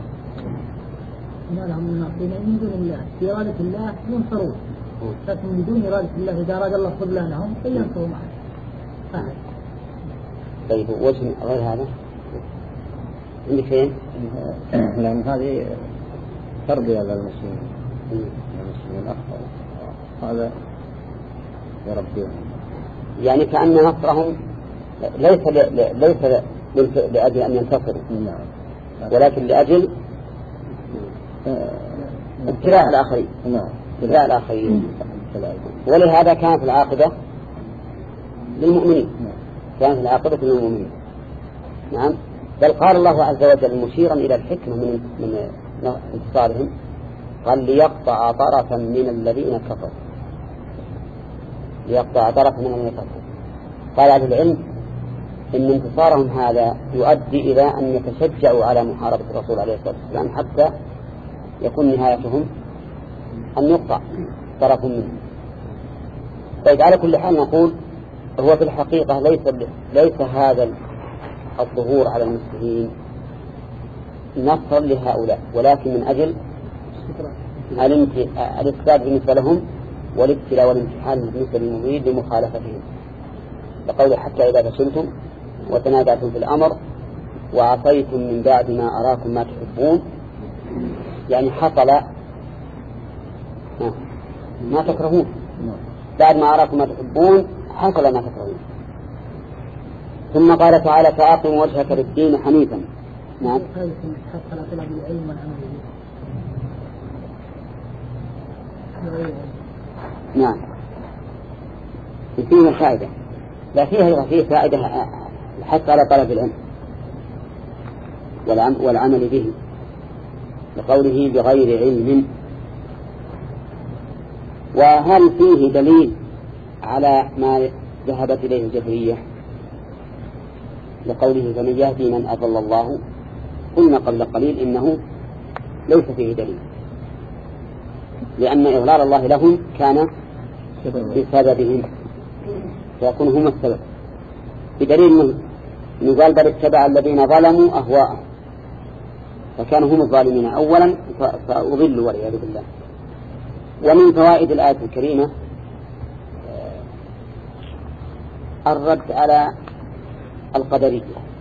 ما لهم من ناصرين من دون الله، في إرادة الله ينصرون، لكن من دون إرادة الله إذا أراد الله خذلانهم فينصروا معه. طيب وجه غير هذا عندك فين؟ لأن هذه تربية للمسلمين، المسلمين أخطأوا هذا يربيهم، يعني كأن نصرهم ليس ليس لأجل أن ينتصروا، ولكن لأجل ابتلاء الآخرين، ابتلاء الآخرين، ولهذا كانت العاقبة للمؤمنين، كانت العاقبة للمؤمنين. نعم، بل قال الله عز وجل مشيرا إلى الحكمة من من انتصارهم، قال ليقطع طرفا من الذين كفروا، ليقطع طرفا من الذين كفروا. قال أهل العلم إن انتصارهم هذا يؤدي إلى أن يتشجعوا على محاربة الرسول عليه الصلاة والسلام حتى يكون نهايتهم أن يقطع طرف منهم. طيب على كل حال نقول هو في الحقيقة ليس ليس هذا الظهور على المسلمين نصر لهؤلاء، ولكن من أجل الإثبات بالنسبة لهم والابتلاء والامتحان بالنسبة للمؤمنين لمخالفتهم، لقوله حتى إذا فشلتم وتنازعتم في الأمر وعصيتم من بعد ما أراكم ما تحبون، يعني حصل ما تكرهون، بعد ما أراكم ما تحبون حصل ما تكرهون. ثم قال تعالى فأقم وجهك للدين حنيفا. نعم. نعم فيه فائدة، لا فيها فيه فائدة حتى على طلب العلم والعمل به، لقوله بغير علم. وهل فيه دليل على ما ذهبت إليه الجبرية لقوله فمن يهدي من أضل الله؟ قلنا قبل قليل إنه ليس فيه دليل، لأن إضلال الله لهم كان بسببهم فيكون هم السبب، بدليل أنه قال بل اتبع الذين ظلموا أهواءهم، فكانوا هم الظالمين أولا فأضلوا والعياذ بالله. ومن فوائد الآية الكريمة الرد على القدرية.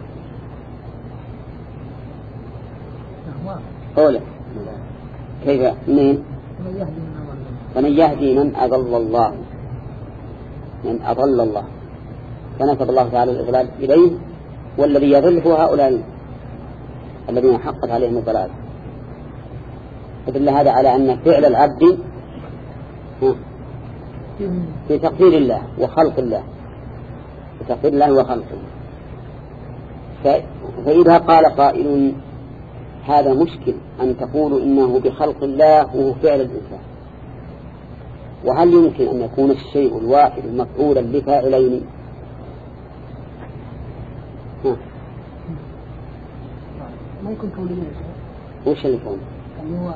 قوله كيف منين؟ فمن يهدي من أضل الله، من أضل الله، فنسب الله تعالى الإضلال إليه، والذي يضل هو هؤلاء الذين حقت عليهم الضلال. فدل هذا على أن فعل العبد في تقدير الله وخلق الله، في تقدير الله وخلقه. فإذا قال قائل هذا مشكل أن تقولوا إنه بخلق الله وهو فعل الإنسان. وهل يمكن أن يكون الشيء الواحد مفعولا لفاعلين؟ ما يكون كونين. وش اللي يكون؟ يعني هو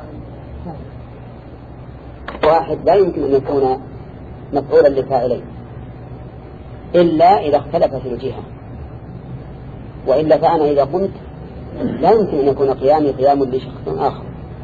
واحد لا يمكن أن يكون مفعولا لفاعلين إلا إذا اختلفت الجهة، وإلا فأنا إذا قمت لا يمكن أن يكون قيامي قيام لشخص آخر،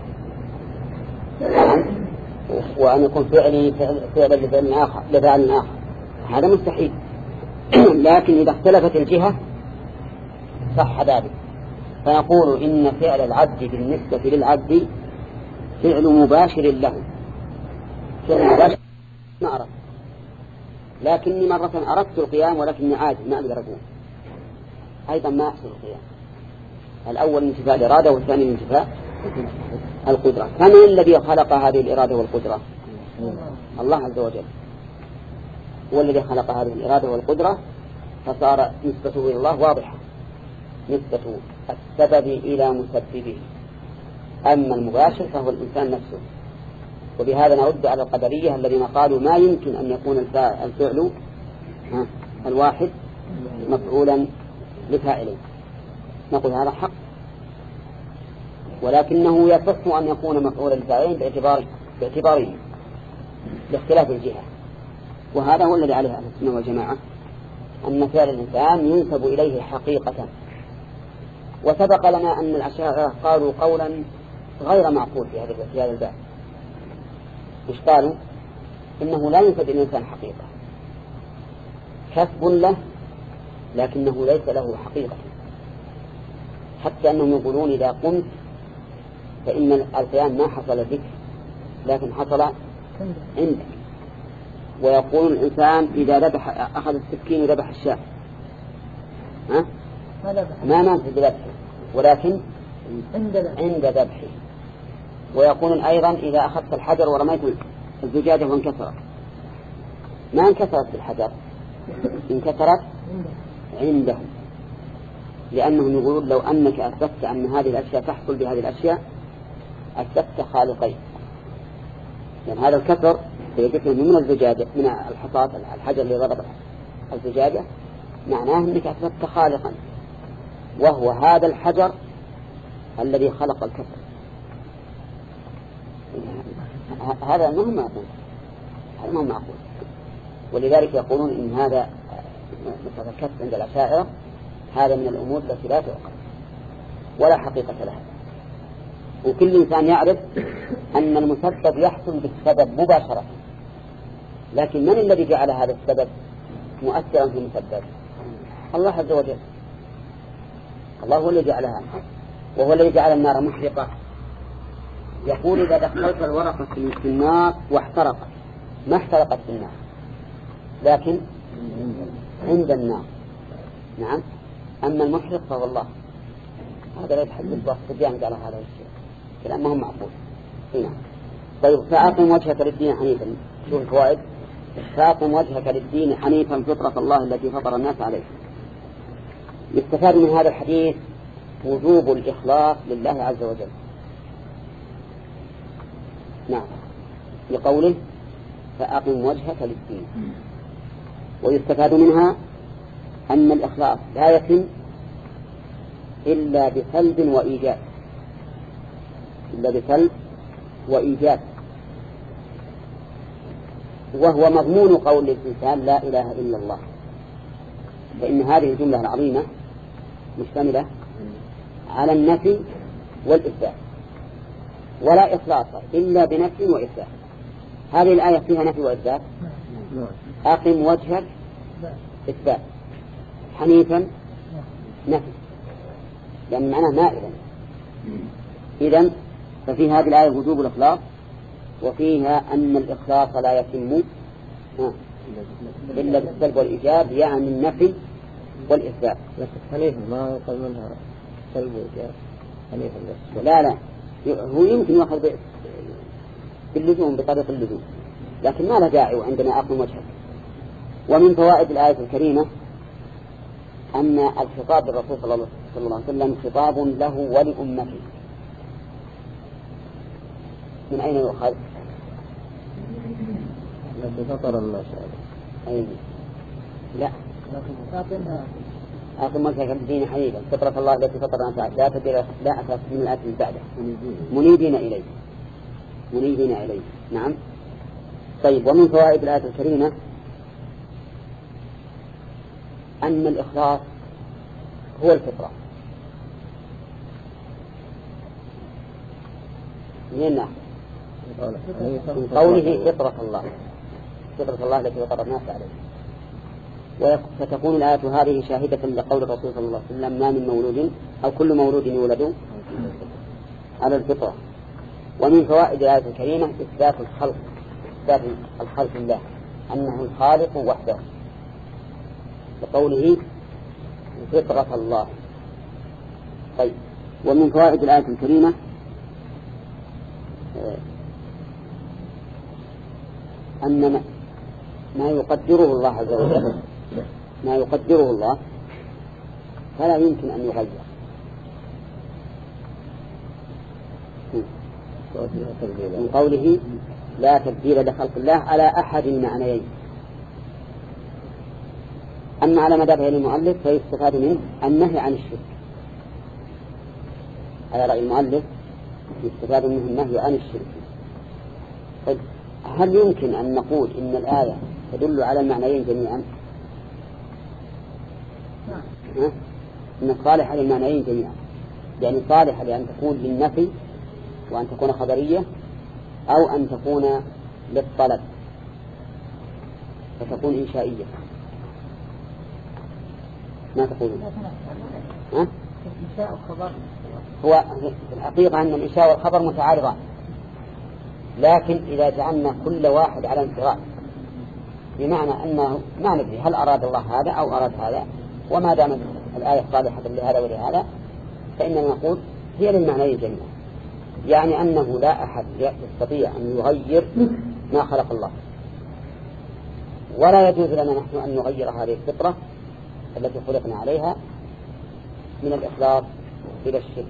وأن يكون فعلي فعلا لفعل آخر لفعل آخر، هذا مستحيل. لكن إذا اختلفت الجهة صح ذلك، فنقول إن فعل العبد بالنسبة للعبد فعل مباشر له، فعل مباشر ما أردت، لكني مرة أردت القيام ولكني عاجز ما أقدر أقوم، أيضا ما أحصل القيام. الأول انتفاء الإرادة والثاني انتفاء القدرة. فمن الذي خلق هذه الإرادة والقدرة؟ الله عز وجل هو الذي خلق هذه الإرادة والقدرة، فصار نسبته إلى الله واضحة، نسبة السبب إلى مسببه. أما المباشر فهو الإنسان نفسه. وبهذا نرد على القدرية الذين قالوا ما يمكن أن يكون الفعل الواحد مفعولا لفاعلين. نقول هذا حق، ولكنه يصح أن يكون مفعولا لفاعلين باعتباره باعتباره لاختلاف الجهة. وهذا هو الذي عليه أهل السنة والجماعة، أن فعل الإنسان ينسب إليه حقيقة. وسبق لنا أن الأشاعرة قالوا قولا غير معقول في هذا في هذا الباب. مش قالوا؟ إنه لا ينسب الإنسان حقيقة، كسب له لكنه ليس له حقيقة، حتى أنهم يقولون إذا قمت فإن القيام ما حصل بك لكن حصل عندك. ويقول الإنسان إذا ذبح أخذ السكين وذبح الشاة ها؟ ما مات بذبحه ولكن عند ذبحه. ويقول أيضا إذا أخذت الحجر ورميت الزجاجة وانكسرت، ما انكسرت بالحجر، انكسرت عنده، لأنهم يقولون لو أنك أثبت أن هذه الأشياء تحصل بهذه الأشياء أثبت خالقين. لأن يعني هذا الكسر سيجد من الزجاجة من الحصاة الحجر اللي ضرب الزجاجة معناه أنك أثبت خالقا، وهو هذا الحجر الذي خلق الكسر. هذا ما هو معقول، هذا ما هو معقول. ولذلك يقولون إن هذا مثل الكسر عند الأشاعرة هذا من الأمور التي لا تعقل ولا حقيقة لها. وكل إنسان يعرف أن المسبب يحصل بالسبب مباشرة، لكن من الذي جعل هذا السبب مؤثرا في المسبب؟ الله عز وجل. الله هو الذي جعلها، وهو الذي جعل النار محرقة. يقول إذا دخلت الورقة في النار واحترقت ما احترقت في النار لكن عند النار. نعم. أما المحرق فهو الله. هذا لا يتحدث بالصديان على هذا الشيء، كلام ما هو معقول. نعم. طيب فأقم وجهك للدين حنيفا. شوف الفوائد. فأقم وجهك للدين حنيفا فطرة الله التي فطر الناس عليه. يستفاد من هذا الحديث وجوب الإخلاص لله عز وجل. نعم. لقوله فأقم وجهك للدين. ويستفاد منها أن الإخلاص لا يتم إلا بسلب وإيجاب، إلا بسلب وإيجاب، وهو مضمون قول الإنسان لا إله إلا الله. فإن هذه الجملة العظيمة مشتملة على النفي والإثبات، ولا إخلاص إلا بنفي وإثبات. هذه الآية فيها نفي وإثبات. أقم وجهك إثبات، حنيفا نفي، لأن معناه مائلا. إذن ففي هذه الآية وجوب الإخلاص، وفيها أن الإخلاص لا يتم إلا بالسلب والإيجاب، يعني النفي والإثبات. لكن حنيفا ما يقال منها سلب وإيجاب. حنيفا لا لا هو يمكن يأخذ باللزوم بطريق اللزوم، لكن ما له داعي عندنا أقم وجهك. ومن فوائد الآية الكريمة أن الخطاب للرسول صلى الله عليه وسلم خطاب له ولأمته، من أين يؤخذ؟ التي فطر الناس عليه. أي لا. آخر مرة الدين حنيفا فطرة الله التي فطر الناس عليها لا تدري لا أساس من الآية من بعده منيبين إليه منيبين إليه. نعم. طيب ومن فوائد الآية الكريمة أن الإخلاص هو الفطرة. منين نحن؟ من قوله فطرة الله فطرة الله التي فطر الناس عليه. وستكون الآية هذه شاهدة لقول الرسول صلى الله عليه وسلم ما من مولود أو كل مولود يولد على الفطرة. ومن فوائد الآية الكريمة إثبات الخلق إثبات الخلق لله أنه الخالق وحده بقوله فطرة الله. طيب ومن فوائد الآية الكريمة أن ما يقدره الله عز وجل ما يقدره الله فلا يمكن أن يغير. من قوله لا تبديل لخلق الله على أحد المعنيين. أما على مذهب المؤلف فيستفاد منه النهي عن الشرك. على رأي المؤلف يستفاد منه النهي عن الشرك. طيب هل يمكن أن نقول إن الآية تدل على المعنيين جميعا؟ ها؟ إن صالح على المعنيين جميعا يعني صالح لأن تكون للنفي وأن تكون خبرية أو أن تكون للطلب فتكون إنشائية. ما تقولون؟ ها؟ الإنشاء والخبر هو في الحقيقة أن الإنشاء والخبر متعارضان، لكن إذا جعلنا كل واحد على انفراد بمعنى أنه ما ندري هل أراد الله هذا أو أراد هذا، وما دامت الآية صالحة لهذا ولهذا فإننا نقول هي للمعنيين جميعا. يعني أنه لا أحد يستطيع أن يغير ما خلق الله، ولا يجوز لنا نحن أن نغير هذه الفطرة التي خلقنا عليها من الإخلاص إلى الشرك.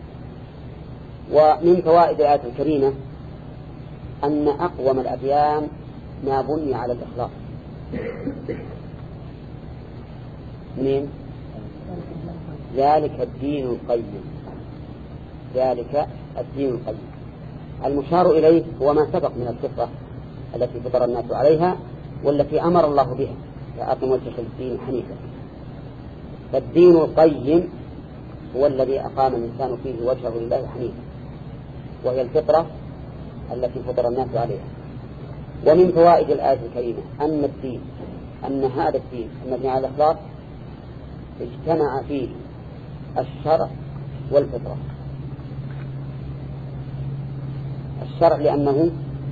ومن فوائد الآية الكريمة أن أقوم الأديان ما بني على الإخلاص. منين؟ ذلك الدين القيم ذلك الدين القيم. المشار إليه هو ما سبق من الفطرة التي فطر الناس عليها والتي أمر الله بها فأقم وجهك للدين حنيفا. فالدين القيم هو الذي أقام الإنسان فيه وجهه لله حنيفا، وهي الفطرة التي فطر الناس عليها. ومن فوائد الآية الكريمة أن الدين أن هذا الدين المبني على الإخلاص اجتمع فيه الشرع والفطرة. الشرع لأنه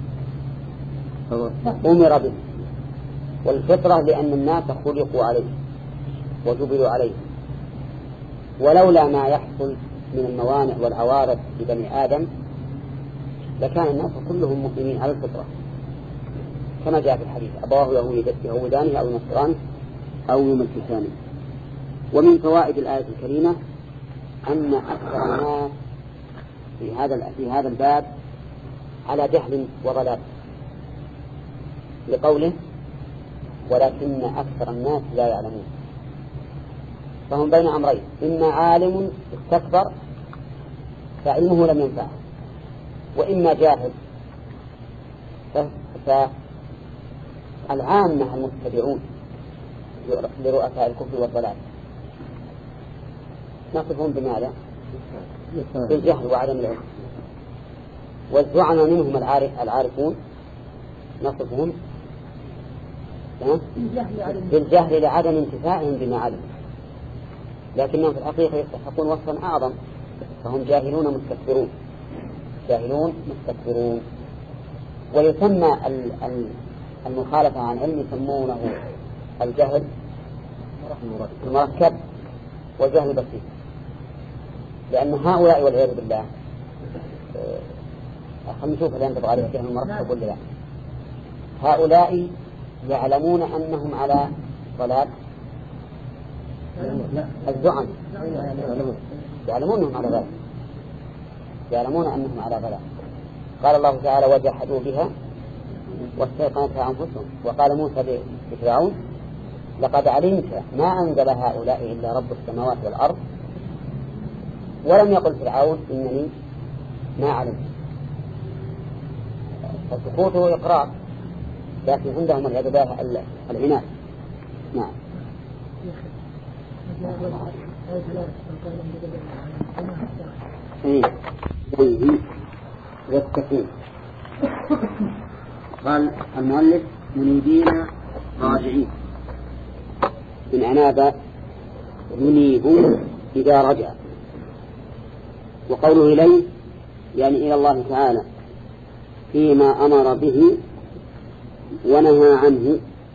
أمر به، والفطرة لأن الناس خلقوا عليه وجبلوا عليه. ولولا ما يحصل من الموانع والعوارض لبني آدم لكان الناس كلهم مؤمنين على الفطرة كما جاء في الحديث أبواه يهودانه أو نصرانه أو يمجسانه. ومن فوائد الآية الكريمة أن أكثر الناس في هذا في هذا الباب على جهل وضلال لقوله ولكن أكثر الناس لا يعلمون. فهم بين أمرين، إما عالم استكبر فعلمه لم ينفعه، وإما جاهل. فالعامة المتبعون لرؤساء الكفر والضلال نصفهم بماذا؟ بالجهل وعدم العلم. والزعماء منهم العارفون نصفهم بالجهل لعدم انتفاعهم بما علموا، لكنهم في الحقيقة يستحقون وصفا أعظم، فهم جاهلون مستكبرون جاهلون مستكبرون. ويسمى المخالفة عن علم يسمونه الجهل المركب والجهل البسيط، لأن هؤلاء والعياذ بالله خلينا نشوف هل ينطبق عليه الجهل المركب ولا لا. هؤلاء يعلمون أنهم على ضلال، الزعم يعلمون أنهم على ضلال يعلمون أنهم على ضلال قال الله تعالى وجحدوا بها واستيقنتها أنفسهم. وقال موسى لفرعون لقد علمت ما أنزل هؤلاء إلا رب السماوات والأرض. ولم يقل فرعون إنني ما علمت، فسكوته إقرار، لكن عندهم العبادة العناد. نعم. إيه والتقين. قال المؤلف منيبين راجعين، من أناب ينيب إذا رجع. وقوله إليه يعني إلى الله تعالى فيما أمر به ونهى عنه،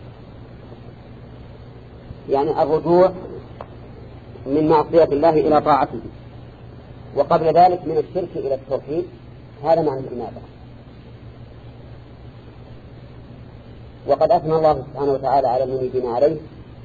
يعني الرجوع من معصية الله إلى طاعته، وقبل ذلك من الشرك إلى التوحيد. هذا معنى الإنابة. وقد أثنى الله سبحانه وتعالى على المنيبين عليه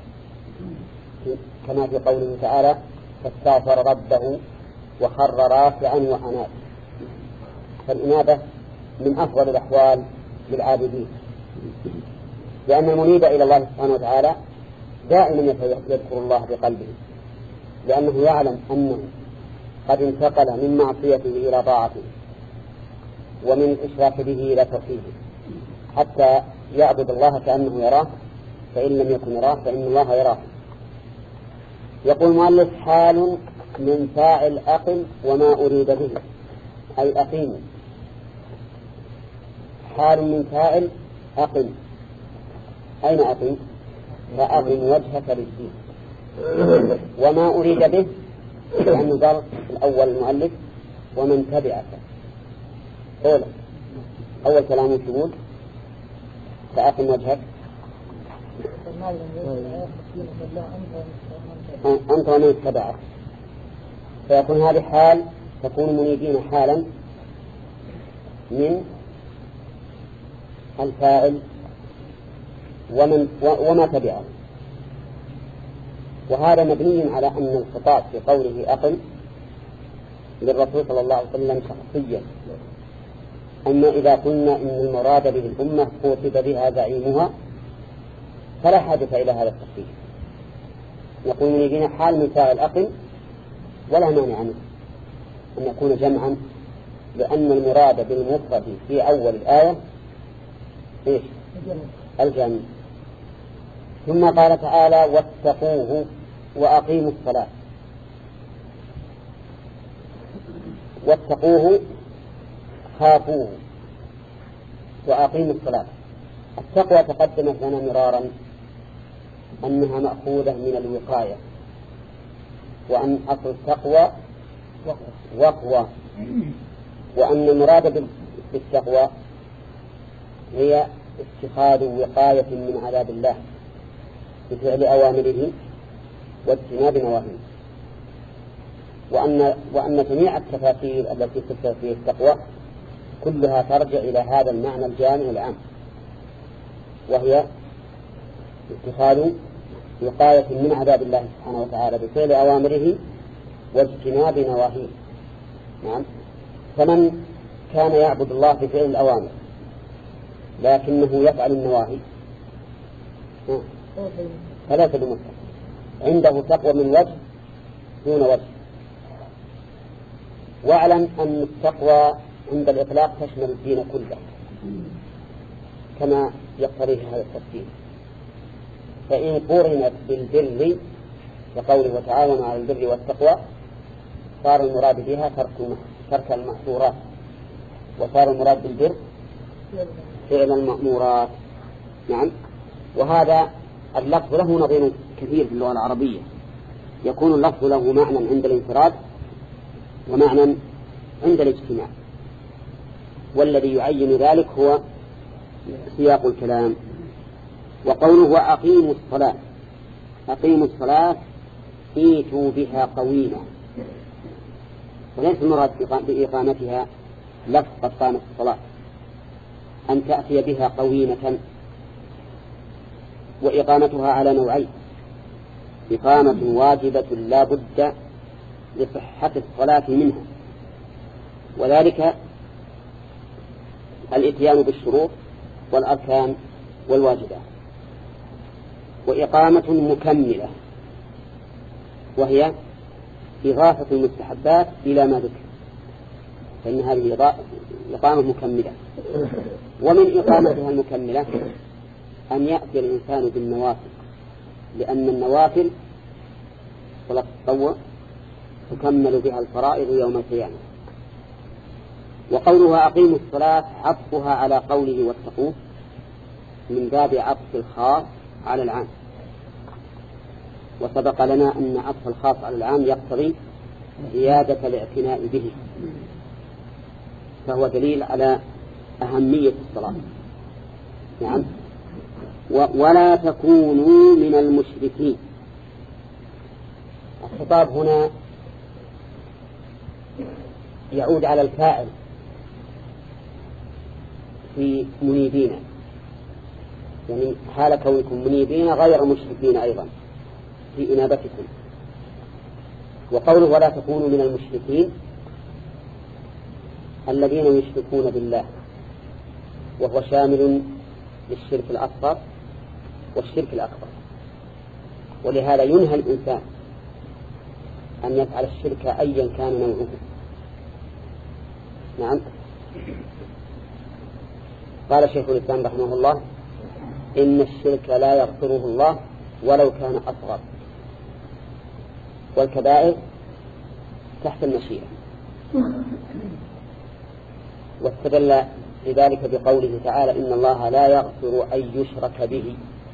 كما في قوله تعالى فاستغفر ربه وخر راكعا وأناب. فالإنابة من أفضل الأحوال للعابدين، لأن المنيب إلى الله سبحانه وتعالى دائما يذكر الله بقلبه، لأنه يعلم أنه قد انتقل من معصيته إلى طاعته ومن الإشراك به إلى توحيده، حتى يعبد الله كأنه يراه، فإن لم يكن يراه فإن الله يراه. يقول المؤلف حال من فاعل أقل وما أريد به، أي أقيم. حال من فاعل أقل، أين أقيم؟ فأقم وجهك للدين. وما أريد به لأنه قال الأول المؤلف ومن تبعك. أولا أول كلامه يقول فأقم وجهك أنت ومن اتبعك، فيكون هذه حال تكون منيبين حالا من الفاعل ومن وما تبعه. وهذا مبني على أن الخطاب في قوله أقل للرسول صلى الله عليه وسلم شخصيا. أما إذا قلنا إن المراد به الأمة قصد بها زعيمها فلا حاجة إلى هذا التخصيص. نقول منيبين حال من فاعل أقل ولا مانع عنه أن يكون جمعا، لأن المراد بالمفرد في أول الآية إيش؟ الجمع. ثم قال تعالى واتقوه وأقيموا الصلاة. واتقوه خافوه وأقيموا الصلاة. التقوى تقدمت لنا مرارا أنها مأخوذة من الوقاية، وأن أصل التقوى وقوى، وأن المراد بالتقوى هي اتخاذ وقاية من عذاب الله بفعل أوامره واجتناب نواهيه. وأن وأن جميع التفاسير التي تذكر فيه التقوى كلها ترجع إلى هذا المعنى الجامع العام، وهي اتخاذ وقاية من عذاب الله سبحانه وتعالى بفعل أوامره واجتناب نواهيه. نعم. فمن كان يعبد الله بفعل الأوامر لكنه يفعل النواهي فليس بمتقى، عنده تقوى من وجه دون وجه. واعلم أن التقوى عند الإطلاق تشمل الدين كله كما يقتضيه هذا التفسير. فإن قورنت بالبر كقوله وتعاونوا على البر والتقوى صار المراد بها ترك المحظورات، وصار المراد بالبر فعل المأمورات. نعم. وهذا اللفظ له نظير كثير في اللغة العربية، يكون اللفظ له معنى عند الانفراد ومعنى عند الاجتماع، والذي يعين ذلك هو سياق الكلام. وقوله وأقيموا الصلاة، أقيموا الصلاة ايتوا بها قويمة، وليس المراد بإقامتها لفظ قد قامت الصلاة، أن تأتي بها قويمة. وإقامتها على نوعين: إقامة واجبة لا بد لصحة الصلاة منها، وذلك الإتيان بالشروط والأركان والواجبات، وإقامة مكملة وهي إضافة المستحبات إلى ما ذكر، فإن هذه إقامة مكملة. ومن إقامتها المكملة أن يأتي الإنسان بالنوافل، لأن النوافل صلاة التطوع تكمل بها الفرائض يوم القيامة. وقولها أقيموا الصلاة عطفها على قوله واتقوه من باب عطف الخاص على العام، وسبق لنا أن عطف الخاص على العام يقتضي زيادة الاعتناء به، فهو دليل على أهمية الصلاة. نعم. ولا تكونوا من المشركين. الخطاب هنا يعود على الفاعل في منيبين، يعني حال كونكم منيبين غير مشركين أيضا في إنابتكم. وقوله ولا تكونوا من المشركين الذين يشركون بالله، وهو شامل للشرك الأصغر والشرك الأكبر، ولهذا ينهى الإنسان أن يفعل الشرك أيا كان نوعه. نعم. قال شيخ الإسلام رحمه الله إن الشرك لا يغفره الله ولو كان أصغر، والكبائر تحت المشيئة. واستدل لذلك بقوله تعالى إن الله لا يغفر أن يشرك به.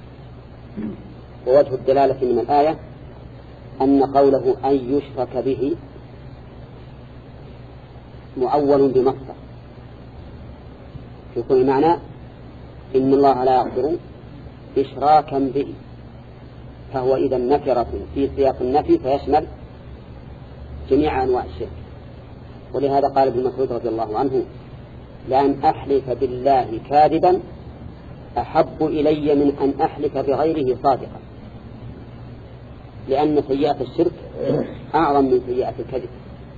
ووجه الدلالة من الآية أن قوله أن يشرك به معول بمصدر، يكون المعنى إن الله لا يغفر إشراكا به، فهو إذا نكرة في سياق النفي فيشمل جميع أنواع الشرك. ولهذا قال ابن مسعود رضي الله عنه لأن أحلف بالله كاذبا أحب إلي من أن أحلف بغيره صادقا، لأن سيئة الشرك أعظم من سيئة الكذب.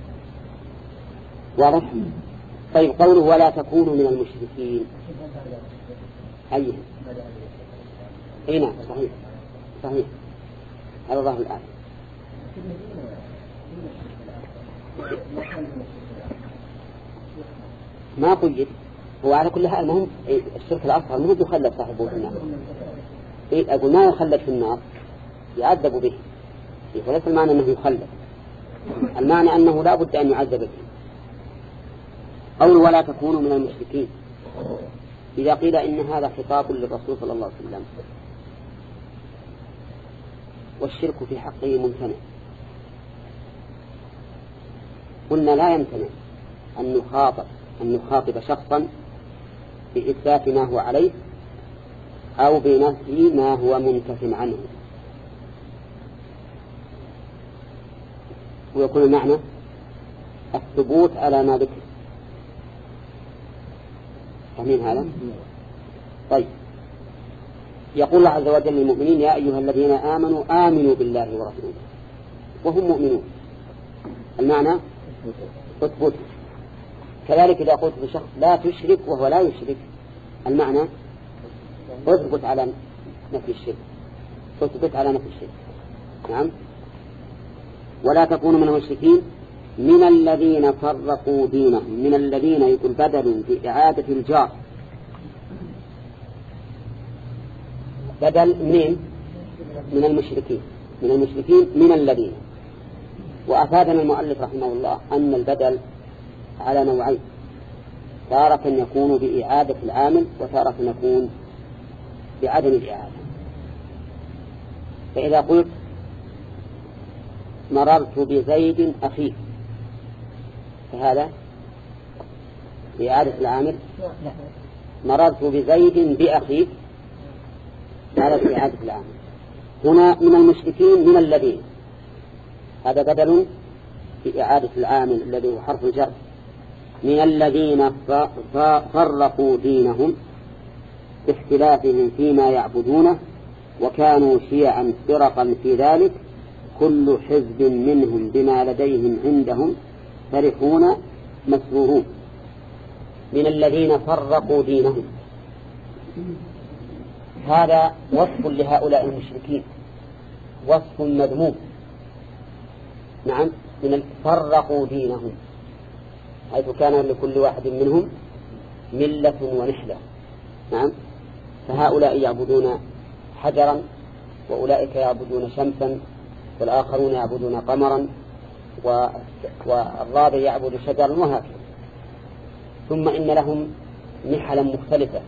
واضح؟ طيب قوله ولا تكونوا من المشركين أيه؟ هنا صحيح صحيح هذا ظاهر الآية. ما قيد، هو على كل حال المهم الشرك الأصغر مو يخلد صاحبه في النار. إيه أقول ما يخلد في النار يعذب به، وليس المعنى أنه يخلد، المعنى أنه لا بد أن يعذب به. قول ولا تكونوا من المشركين إذا قيل إن هذا خطاب للرسول صلى الله عليه وسلم والشرك في حقه ممتنع، قلنا لا يمتنع أن نخاطب أن نخاطب شخصا بإثبات ما هو عليه أو بنفي ما هو منتف عنه، ويكون المعنى الثبوت على ما ذكر. فاهمين هذا؟ طيب يقول الله عز وجل للمؤمنين يا أيها الذين آمنوا آمنوا بالله ورسوله وهم مؤمنون، المعنى اثبت. كذلك إذا قلت لشخص لا تشرك وهو لا يشرك، المعنى اثبت على نفي الشرك، اثبت على نفي الشرك. نعم. ولا تكونوا من المشركين من الذين فرقوا دينهم، من الذين يقول بدل بإعادة الجار، بدل من من المشركين من المشركين من الذين. وأفادنا المؤلف رحمه الله أن البدل على نوعين، تارة يكون بإعادة العامل وتارة يكون بعدم الإعادة. فإذا قلت مررت بزيد أخيه فهذا بإعادة العامل، مررت بزيد بأخيه هذا بإعادة العامل. هنا من المشركين من الذين، هذا بدل بإعادة العامل الذي هو حرف الجر، من الذين فرقوا دينهم باختلافهم فيما يعبدونه وكانوا شيعا فرقا في ذلك كل حزب منهم بما لديهم عندهم فرحون مسرورون. من الذين فرقوا دينهم. هذا وصف لهؤلاء المشركين، وصف مذموم. نعم، من فرقوا دينهم، حيث كان لكل واحد منهم ملة ونحلة. نعم، فهؤلاء يعبدون حجرا، وأولئك يعبدون شمسا، والآخرون يعبدون قمرا، والرابع يعبد شجرا، وهكذا. ثم إن لهم نحلا مختلفة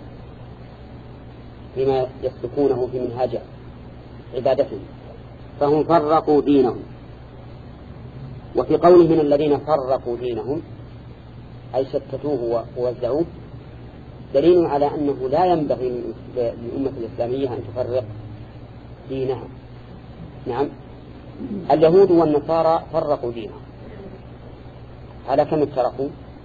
فيما يسلكونه في منهاج عبادتهم، فهم فرقوا دينهم. وفي قوله من الذين فرقوا دينهم أي شتتوه ووزعوه، دليل على أنه لا ينبغي للأمة الإسلامية أن تفرق دينها. نعم، اليهود والنصارى فرقوا دينهم على كم اتفقوا؟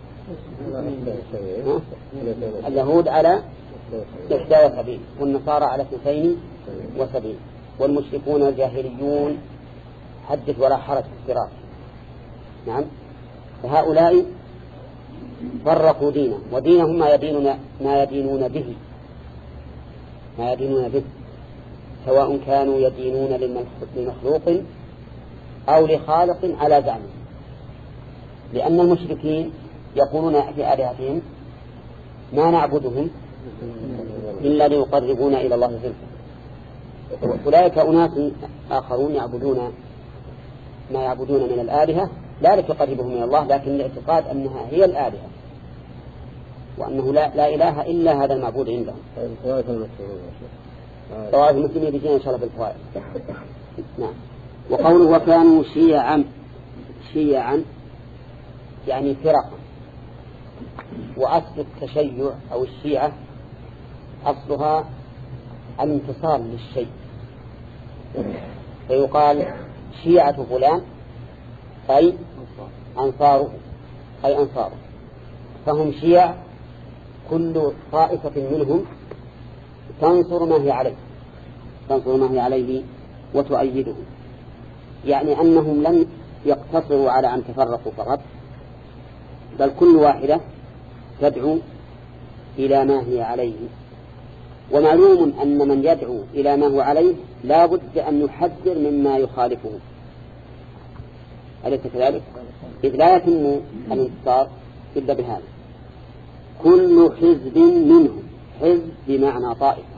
اليهود على إحدى وسبعين، والنصارى على اثنتين وسبعين، والمشركون الجاهليون حدث ولا حرج في الصراط. نعم، فهؤلاء فرقوا دينهم، ودينهم ما يدينون ما يدينون به ما يدينون به سواء كانوا يدينون لمخلوق أو لخالق على زعمه. لأن المشركين يقولون في آلهتهم ما نعبدهم إلا ليقربونا إلى الله زلفى. أولئك أناس آخرون يعبدون ما يعبدون من الآلهة لا لتقربهم من الله، لكن الاعتقاد أنها هي الآلهة، وأنه لا, لا إله إلا هذا المعبود عندهم. طوائف المسلمين بيجينا إن شاء الله بالفوائد. نعم. وقوله وكانوا شيعا، شيعا يعني فرق. وأصل التشيع أو الشيعة أصلها الانتصار للشيء، فيقال شيعة فلان أي أنصاره أي أنصاره. فهم شيع كل طائفة منهم تنصر ما هي عليه تنصر ما هي عليه وتؤيده، يعني أنهم لم يقتصروا على أن تفرقوا فقط، بل كل واحدة تدعو إلى ما هي عليه. ومعلوم أن من يدعو إلى ما هو عليه لا بد أن يحذر مما يخالفه، أليس كذلك؟ إذ لا يتم الانتصار إلا بهذا. كل حزب منهم، حزب بمعنى طائفة،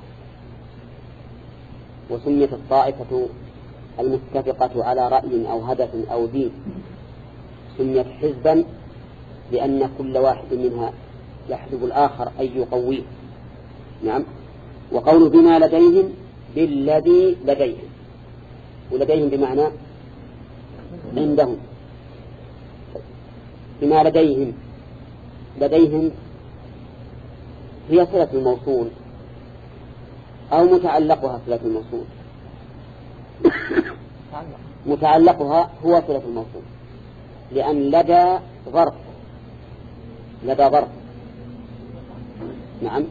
وسميت الطائفة المتفقة على رأي أو هدف أو دين سميت حزبا لأن كل واحد منها يحزب الآخر أي يقويه. نعم. وقول بما لديهم بالذي لديهم، ولديهم بمعنى عندهم. بما لديهم، لديهم هي صلة الموصول أو متعلقها صلة الموصول. متعلقها هو صلة الموصول، لأن لدى ظرف، لدى ظرف. نعم.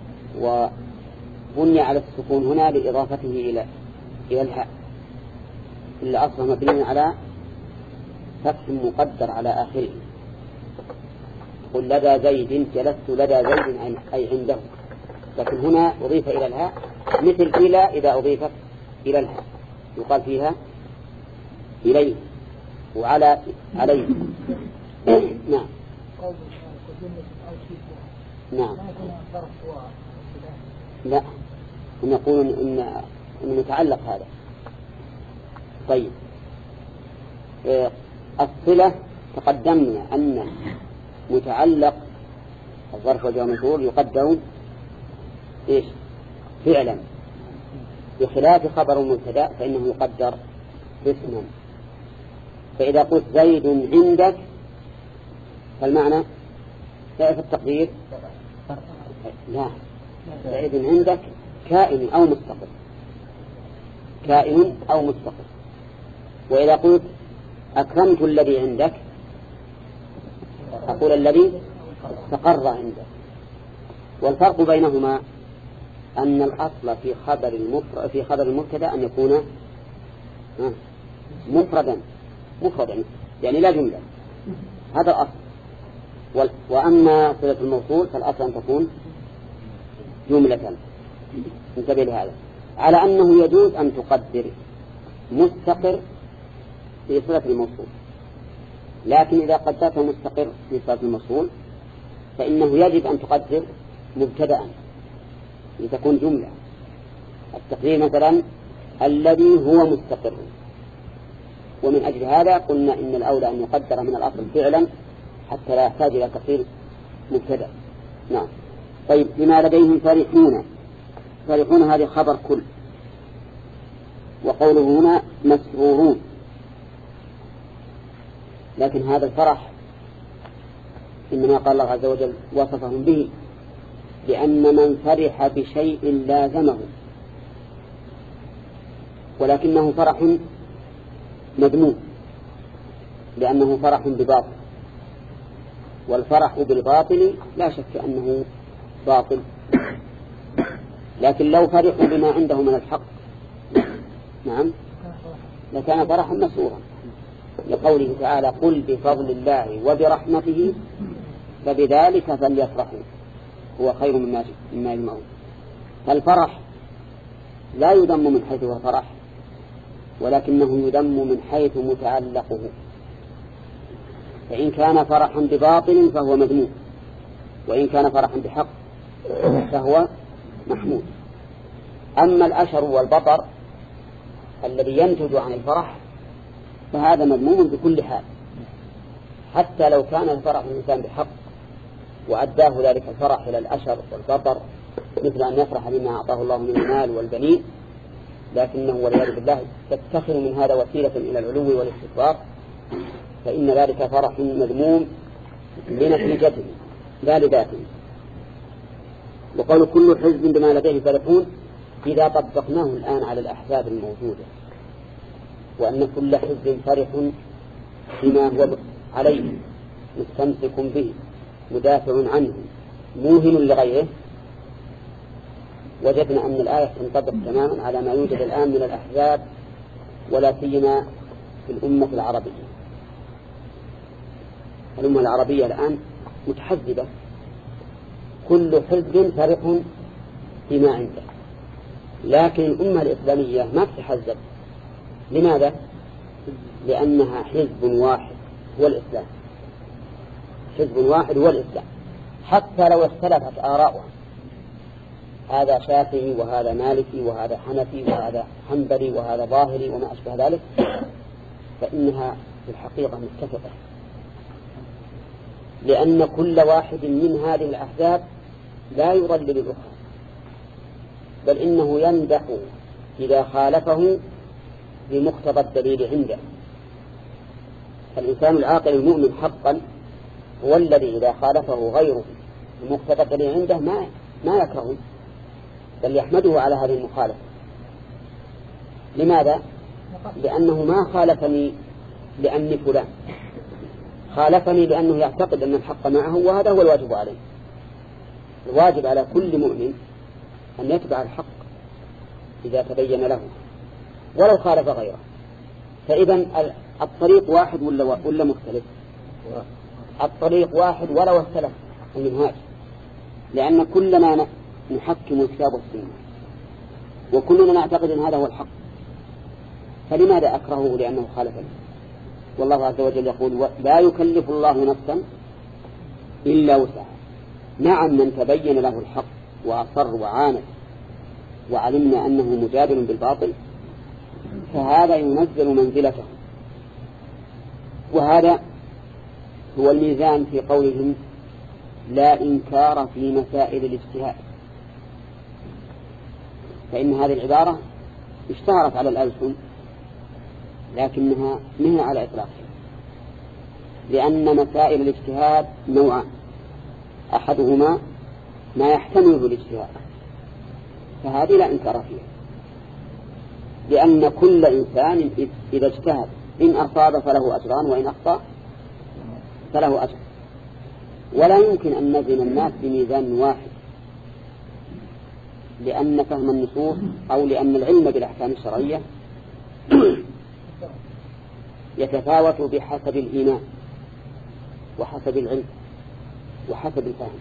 وبني على السكون هنا لإضافته إلى إلى الهاء، إلا أصله مبني على فتح مقدر على آخره. قل لدى زيد، جلست لدى زيد أي عنده، لكن هنا أضيف إلى الهاء مثل إلى إذا أضيفت إلى الهاء يقال فيها إليه وعلى عليه. نعم. نعم. لا، هم يقولون إن إن متعلق هذا. طيب، الصلة تقدمنا أن متعلق الظرف والجواب والمجرور يقدم إيش؟ فعلا، بخلاف خبر المبتدأ فإنه يقدر اسما. فإذا قلت زيد عندك فالمعنى في التقدير لا، زيد عندك كائن أو مستقر، كائن أو مستقر. وإذا قلت أكرمت الذي عندك أقول الذي استقر عندك. والفرق بينهما أن الأصل في خبر المفرد في خبر المبتدأ أن يكون مفردا مفردا يعني لا جملة، هذا الأصل. وأما صلة الموصول فالأصل أن تكون جملة. انتبه لهذا، على أنه يجوز أن تقدر مستقر في صلة الموصول، لكن إذا قدرت مستقر في صلة الموصول فإنه يجب أن تقدر مبتدأ لتكون جملة. التقدير مثلا الذي هو مستقر، ومن أجل هذا قلنا إن الأولى أن يقدر من الأصل فعلا حتى لا يحتاج إلى تقدير مبتدأ. نعم. طيب، بما لديهم فرحون، فرحون هذه خبر كل، وقوله هنا مسرورون، لكن هذا الفرح إنما قال الله عز وجل وصفهم به، لأن من فرح بشيء لازمه، ولكنه فرح مذموم لأنه فرح بباطل، والفرح بالباطل لا شك أنه باطل، لكن لو فرحوا بما عنده من الحق نعم لكان فرحا مسرورا، لقوله تعالى قل بفضل الله وبرحمته فبذلك فليفرحوا هو خير مما يجمعون. فالفرح لا يذم من حيث هو فرح، ولكنه يذم من حيث متعلقه، فإن كان فرحا بباطل فهو مذموم، وإن كان فرحا بحق فهو محمود. أما الأشر والبطر الذي ينتج عن الفرح فهذا مذموم بكل حال، حتى لو كان الفرح الإنسان بحق وأداه ذلك الفرح إلى الأشر والبطر، مثل أن يفرح بما أعطاه الله من المال والبنين، لكنه والعياذ بالله يتخذ من هذا وسيلة إلى العلو والاستكبار، فإن ذلك فرح مذموم لنتيجته لا لذاته. وقالوا كل حزب بما لديه فرحون إذا طبقناه الآن على الأحزاب الموجودة، وأن كل حزب فرح بما هو عليه مستمسك به مدافع عنه موهن لغيره، وجدنا أن الآية تنطبق تماما على ما يوجد الآن من الأحزاب، ولا سيما في الأمة العربية. الأمة العربية الآن متحزبة، كل حزب فرح بما عنده، لكن الأمة الإسلامية ما تتحزب. لماذا؟ لأنها حزب واحد هو الإسلام، حزب واحد هو الإسلام، حتى لو اختلفت آراؤها، هذا شافعي وهذا مالكي وهذا حنفي وهذا حنبلي وهذا ظاهري وما أشبه ذلك، فإنها في الحقيقة متفقة، لأن كل واحد من هذه الأحزاب لا يضلل الأخرى، بل إنه يمدح إذا خالفه بمقتضى الدليل عنده. الإنسان العاقل المؤمن حقا هو الذي إذا خالفه غيره بمقتضى الدليل عنده ما ما يكرهه، بل يحمده على هذه المخالفة. لماذا؟ لأنه ما خالفني لأني فلان، خالفني لأنه يعتقد أن الحق معه، وهذا هو الواجب عليه. الواجب على كل مؤمن أن يتبع الحق إذا تبين له ولو خالف غيره. فإذا الطريق واحد ولا ولا مختلف؟ الطريق واحد ولو اختلف المنهاج، لأن كلنا نحكم الكتاب والسنة، وكلنا نعتقد أن هذا هو الحق، فلماذا أكرهه لأنه خالفني؟ والله عز وجل يقول لا يكلف الله نفسا إلا وسعها. نعم، من تبين له الحق وأصر وعاند وعلمنا أنه مجادل بالباطل فهذا ينزل منزلته، وهذا هو الميزان في قولهم لا إنكار في مسائل الاجتهاد، فإن هذه العبارة اشتهرت على الألسن لكنها منها على إطلاقها، لأن مسائل الاجتهاد نوعان، أحدهما ما يحتمله الاجتهاد فهذه لا إنكار فيها، لأن كل إنسان إذا اجتهد إن أصاب فله أجران وإن أخطأ فله أجر، ولا يمكن أن نزن الناس بميزان واحد، لأن فهم النصوص أو لأن العلم بالأحكام الشرعية يتفاوت بحسب الإيمان وحسب العلم. وحسب الفهم.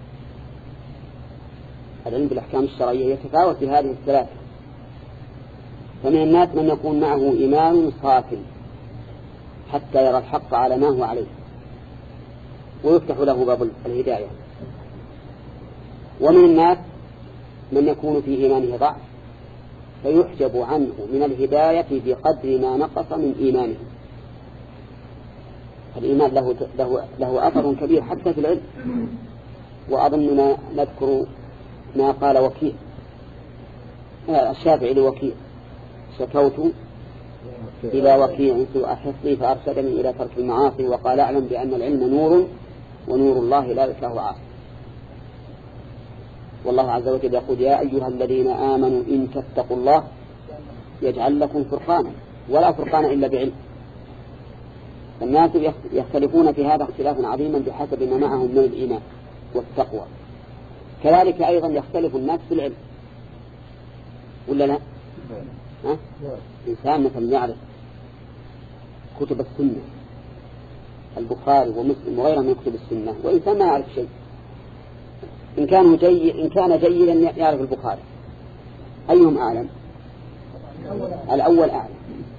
العلم بالأحكام الشرعية يتفاوت بهذه الثلاثة. فمن الناس من يكون معه إيمان صافٍ حتى يرى الحق على ما هو عليه ويفتح له باب الهداية، ومن الناس من يكون في إيمانه ضعف فيحجب عنه من الهداية بقدر ما نقص من إيمانه. الإيمان له, له, له أثر كبير حتى في العلم. وأظننا نذكر ما قال وكيع الشافعي لوكيع: شكوت إلى وكيع سوء حفظي فأرشدني إلى ترك المعاصي وقال أعلم بأن العلم نور ونور الله لا يشاه عاصي. والله عز وجل يقول: يا أيها الذين آمنوا إن تتقوا الله يجعل لكم فرقانا، ولا فرقان إلا بعلم. الناس يختلفون في هذا اختلافا عظيما بحسب ما معهم من الإيمان والتقوى. كذلك أيضا يختلف الناس في العلم، ولا لا؟ ها؟ إنسان مثلا يعرف كتب السنة، البخاري ومسلم وغيرها من كتب السنة، وإنسان ما يعرف شيء. إن كان جيد إن كان جيدا يعرف البخاري، أيهم أعلم؟ الأول أعلم.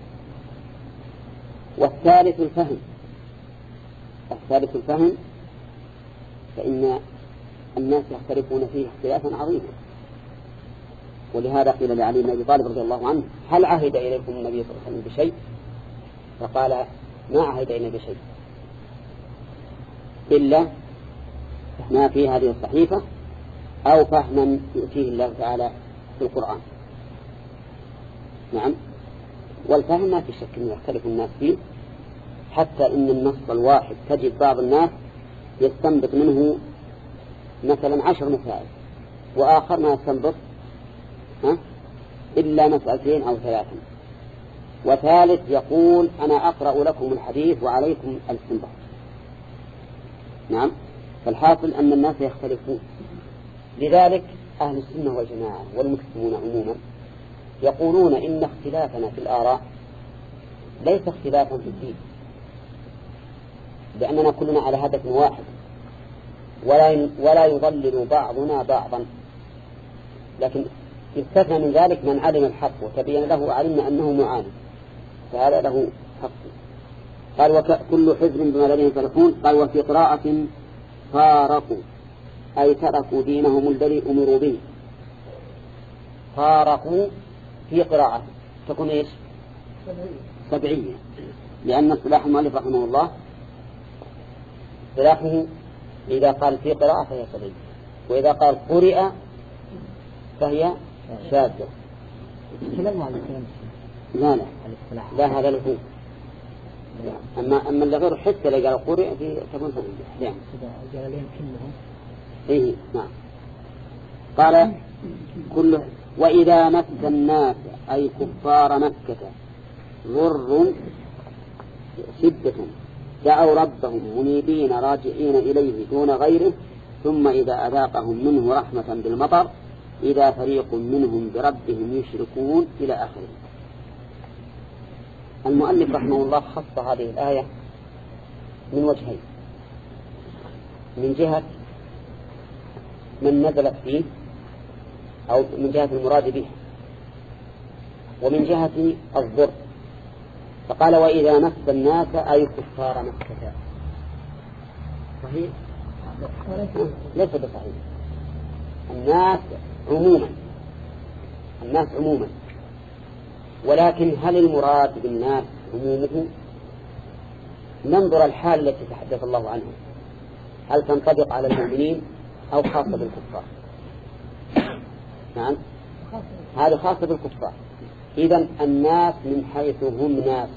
والثالث الفهم الثالث الفهم فإن الناس يختلفون فيه اختلافا عظيما. ولهذا قيل لعلي بن أبي طالب رضي الله عنه: هل عهد إليكم النبي صلى الله عليه وسلم بشيء؟ فقال: ما عهد إلينا بشيء إلا ما في هذه الصحيفة أو فهما يؤتيه الله تعالى في القرآن. نعم. والفهم ما في شك أن يختلف الناس فيه، حتى إن النص الواحد تجد بعض الناس يستنبط منه مثلا عشر مسائل، وآخر ما يستنبط ها إلا مسألتين أو ثلاثة، وثالث يقول: أنا أقرأ لكم الحديث وعليكم الاستنباط. نعم. فالحاصل أن الناس يختلفون. لذلك أهل السنة والجماعة والمسلمون عموما يقولون إن اختلافنا في الآراء ليس اختلافا في الدين، لأننا كلنا على هدف واحد، ولا ولا يضلل بعضنا بعضا. لكن يستثنى من ذلك من علم الحق وتبين له وعلمنا أنه معاند، فهذا له حق. قال: وكل حزب بما لديهم فرحون. قال: وفي قراءة فارقوا أي تركوا دينهم الذي أمروا به. فارقوا في قراءة تكون إيش؟ سبعية، لأن اصطلاح المؤلف رحمه الله اصطلاحه إذا قال في قراءة فهي سبعية، وإذا قال قرئ فهي شاذة. لا لا لا هذا له. أما أما اللي غير حتى اللي قال قرئ في تكون سبعية. نعم. إيه نعم. قال: كل وإذا مس الناس أي كفار مكة ضر شدة دعوا ربهم منيبين راجعين إليه دون غيره، ثم إذا أذاقهم منه رحمة بالمطر إذا فريق منهم بربهم يشركون إلى آخره. المؤلف رحمه الله خص هذه الآية من وجهين: من جهة من نزلت فيه أو من جهة المراد به، ومن جهة الضر. فقال: وإذا مس الناس أي كفار مكة. صحيح؟ ليس بصحيح. الناس عموما الناس عموما ولكن هل المراد بالناس عمومه؟ ننظر الحال التي تحدث الله عنها، هل تنطبق على المؤمنين أو خاصة بالكفار؟ نعم، هذا خاصة بالكفار. إذن الناس من حيث هم ناس،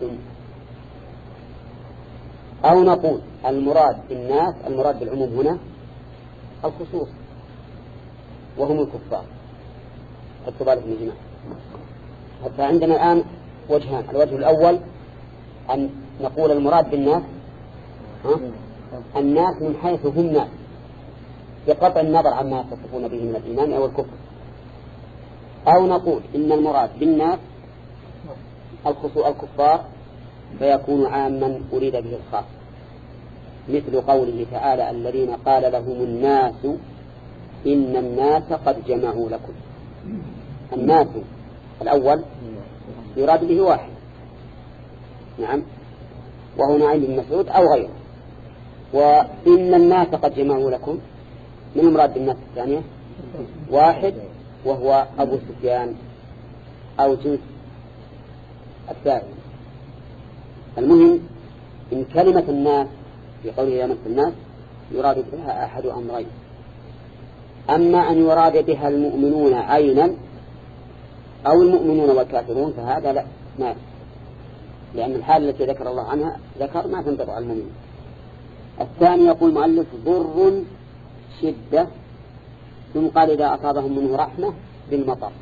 أو نقول المراد بالناس المراد بالعموم هنا الخصوص وهم الكفار. حتى بالك من جماعة. حتى عندنا الآن وجهان: الوجه الأول أن نقول المراد بالناس ها؟ الناس من حيث هم ناس بقطع النظر عما يتصفون به من الإيمان أو الكفر، أو نقول إن المراد بالناس الكفار فيكون عاما أريد به الخاص. مثل قوله تعالى الذين قال لهم الناس إن الناس قد جمعوا لكم. الناس الأول يراد به واحد، نعم، وهو نعيم بن مسعود أو غيره. وإن الناس قد جمعوا لكم من المراد بالناس الثانية واحد وهو أبو سفيان أو جنس الثاني. المهم إن كلمة الناس في قوله يا نفس الناس يراد بها أحد أمرين: أما أن يراد بها المؤمنون عينا أو المؤمنون والكافرون فهذا لا، ما، لأن الحال التي ذكر الله عنها ذكر ما تنطبق على المؤمنين. الثاني يقول المؤلف ضر شدة، ثم قال إذا أصابهم منه رحمة بالمطر.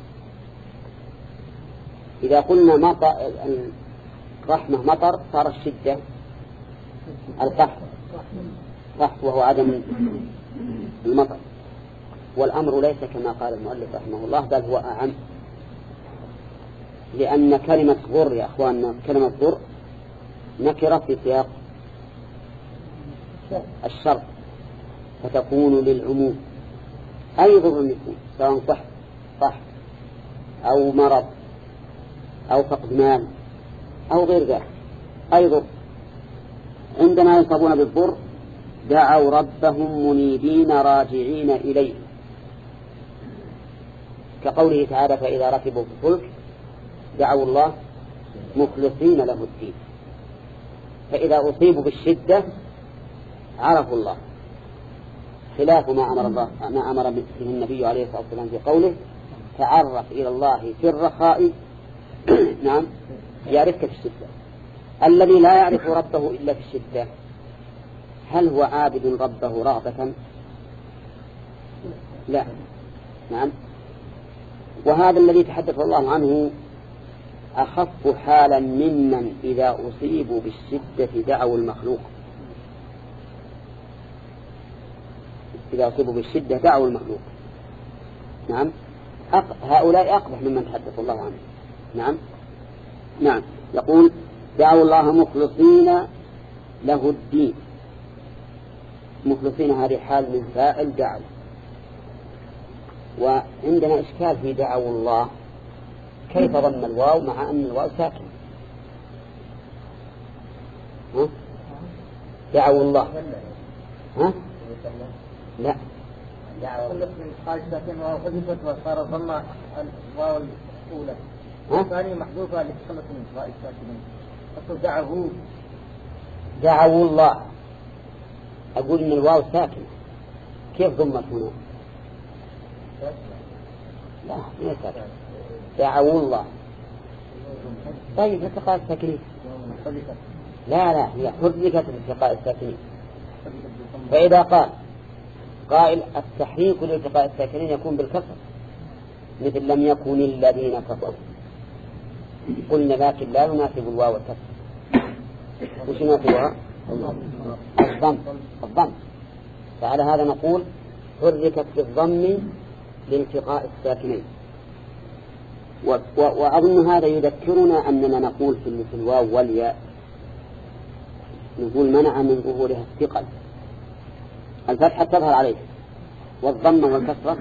إذا قلنا مطر رحمة مطر صار الشدة القحط، قحط وهو عدم المطر. والأمر ليس كما قال المؤلف رحمه الله، بل هو أعم، لأن كلمة ضر يا أخواننا كلمة ضر نكرة في سياق الشر فتكون للعموم. أي ضر يكون سواء قحط قحط أو مرض أو فقد مال أو غير ذلك، أي ضر عندما يصابون بالضر دعوا ربهم منيبين راجعين إليه، كقوله تعالى فإذا ركبوا في الفلك دعوا الله مخلصين له الدين. فإذا أصيبوا بالشدة عرفوا الله، خلاف ما أمر الله ما أمر به النبي عليه الصلاة والسلام في قوله تعرف إلى الله في الرخاء نعم يعرفك في الشدة. الذي لا يعرف ربه إلا في الشدة هل هو عابد ربه رغبة؟ لا، نعم. وهذا الذي تحدث الله عنه أخف حالا ممن إذا أصيبوا بالشدة دعوا المخلوق. إذا أصيبوا بالشدة دعوا المخلوق، نعم. هؤلاء أقبح ممن تحدث الله عنه، نعم نعم. يقول دعوا الله مخلصين له الدين. مخلصين هذه حال من فاعل دعوا، وعندنا إشكال في دعوا الله كيف ضم الواو مع أن الواو ساكن؟ ها؟ دعوا الله ها؟ لا، دعوا قال ساكن وحذفت وصار ضم الواو الأولى الثانية محذوفة لتخلص من الواو الساكنين. أقول دعوا دعوا الله، أقول إن الواو ساكن كيف ضمت هنا؟ لا ما ساكن. دعوا الله طيب التقاء الساكنين. لا لا هي حركت التقاء الساكنين. فإذا قال قائل التحريك لالتقاء الساكنين يكون بالكسر مثل لم يكن الذين كفروا، قلنا لكن لا يناسب الواو والكسر. وش يناسبها؟ الضم الضم. فعلى هذا نقول حركت بالضم لالتقاء الساكنين. وأظن هذا يذكرنا أننا نقول في الواو والياء نقول منع من ظهورها الثقل، الفتحة تظهر عليه والضمة والكسرة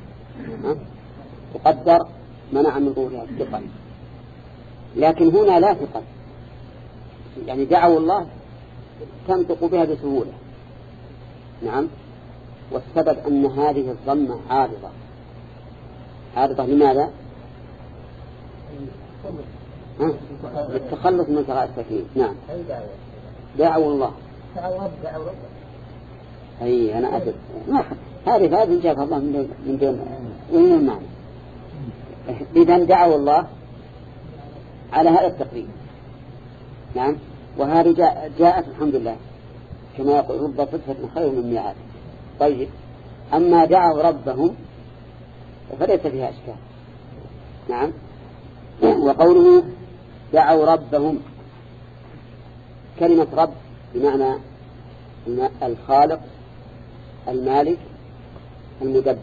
تقدر منع من ظهورها الثقل، لكن هنا لا ثقل، يعني دعوا الله تنطق بها بسهولة، نعم. والسبب أن هذه الضمة عارضة. عارضة لماذا؟ للتخلص من التقاء الساكنين، نعم. دعوا الله أي أنا أدب هذه هذه جاء الله من من دون وين المعنى. إذن دعوا الله على هذا التقريب، نعم. وهذه جاء جاءت الحمد لله كما يقول رب صدفة خير من ميعاد. طيب أما دعوا ربهم فليس فيها أشكال، نعم. وقوله دعوا ربهم كلمة رب بمعنى الخالق المالك المدبر،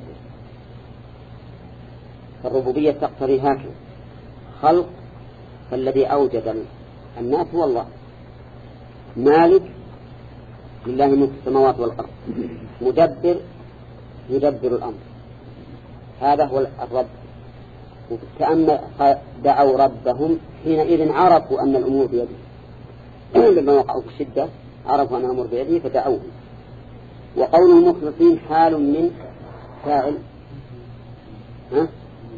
فالربوبية تقتضي هكذا خلق، فالذي أوجد الناس هو الله، مالك لله ملك السماوات والأرض مدبر يدبر الأمر، هذا هو الرب. كأن دعوا ربهم حينئذ عرفوا أن الأمور بيده، لما وقعوا في الشدة عرفوا أن الأمور بيده فدعوه. وقول المخلصين حال من فاعل، ها؟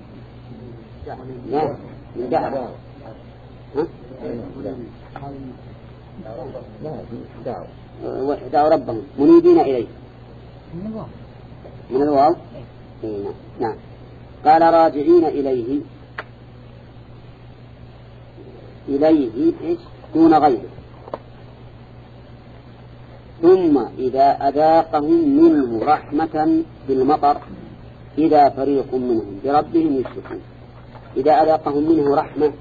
لا من دعوا، ها؟ دعوا ربهم منيبين إليه من الواو. نعم. قال راجعين إليه، إليه إيش دون غيره. ثم إذا أذاقهم منه رحمة بالمطر إذا فريق منهم بربهم يشركون. إذا أذاقهم منه رحمة،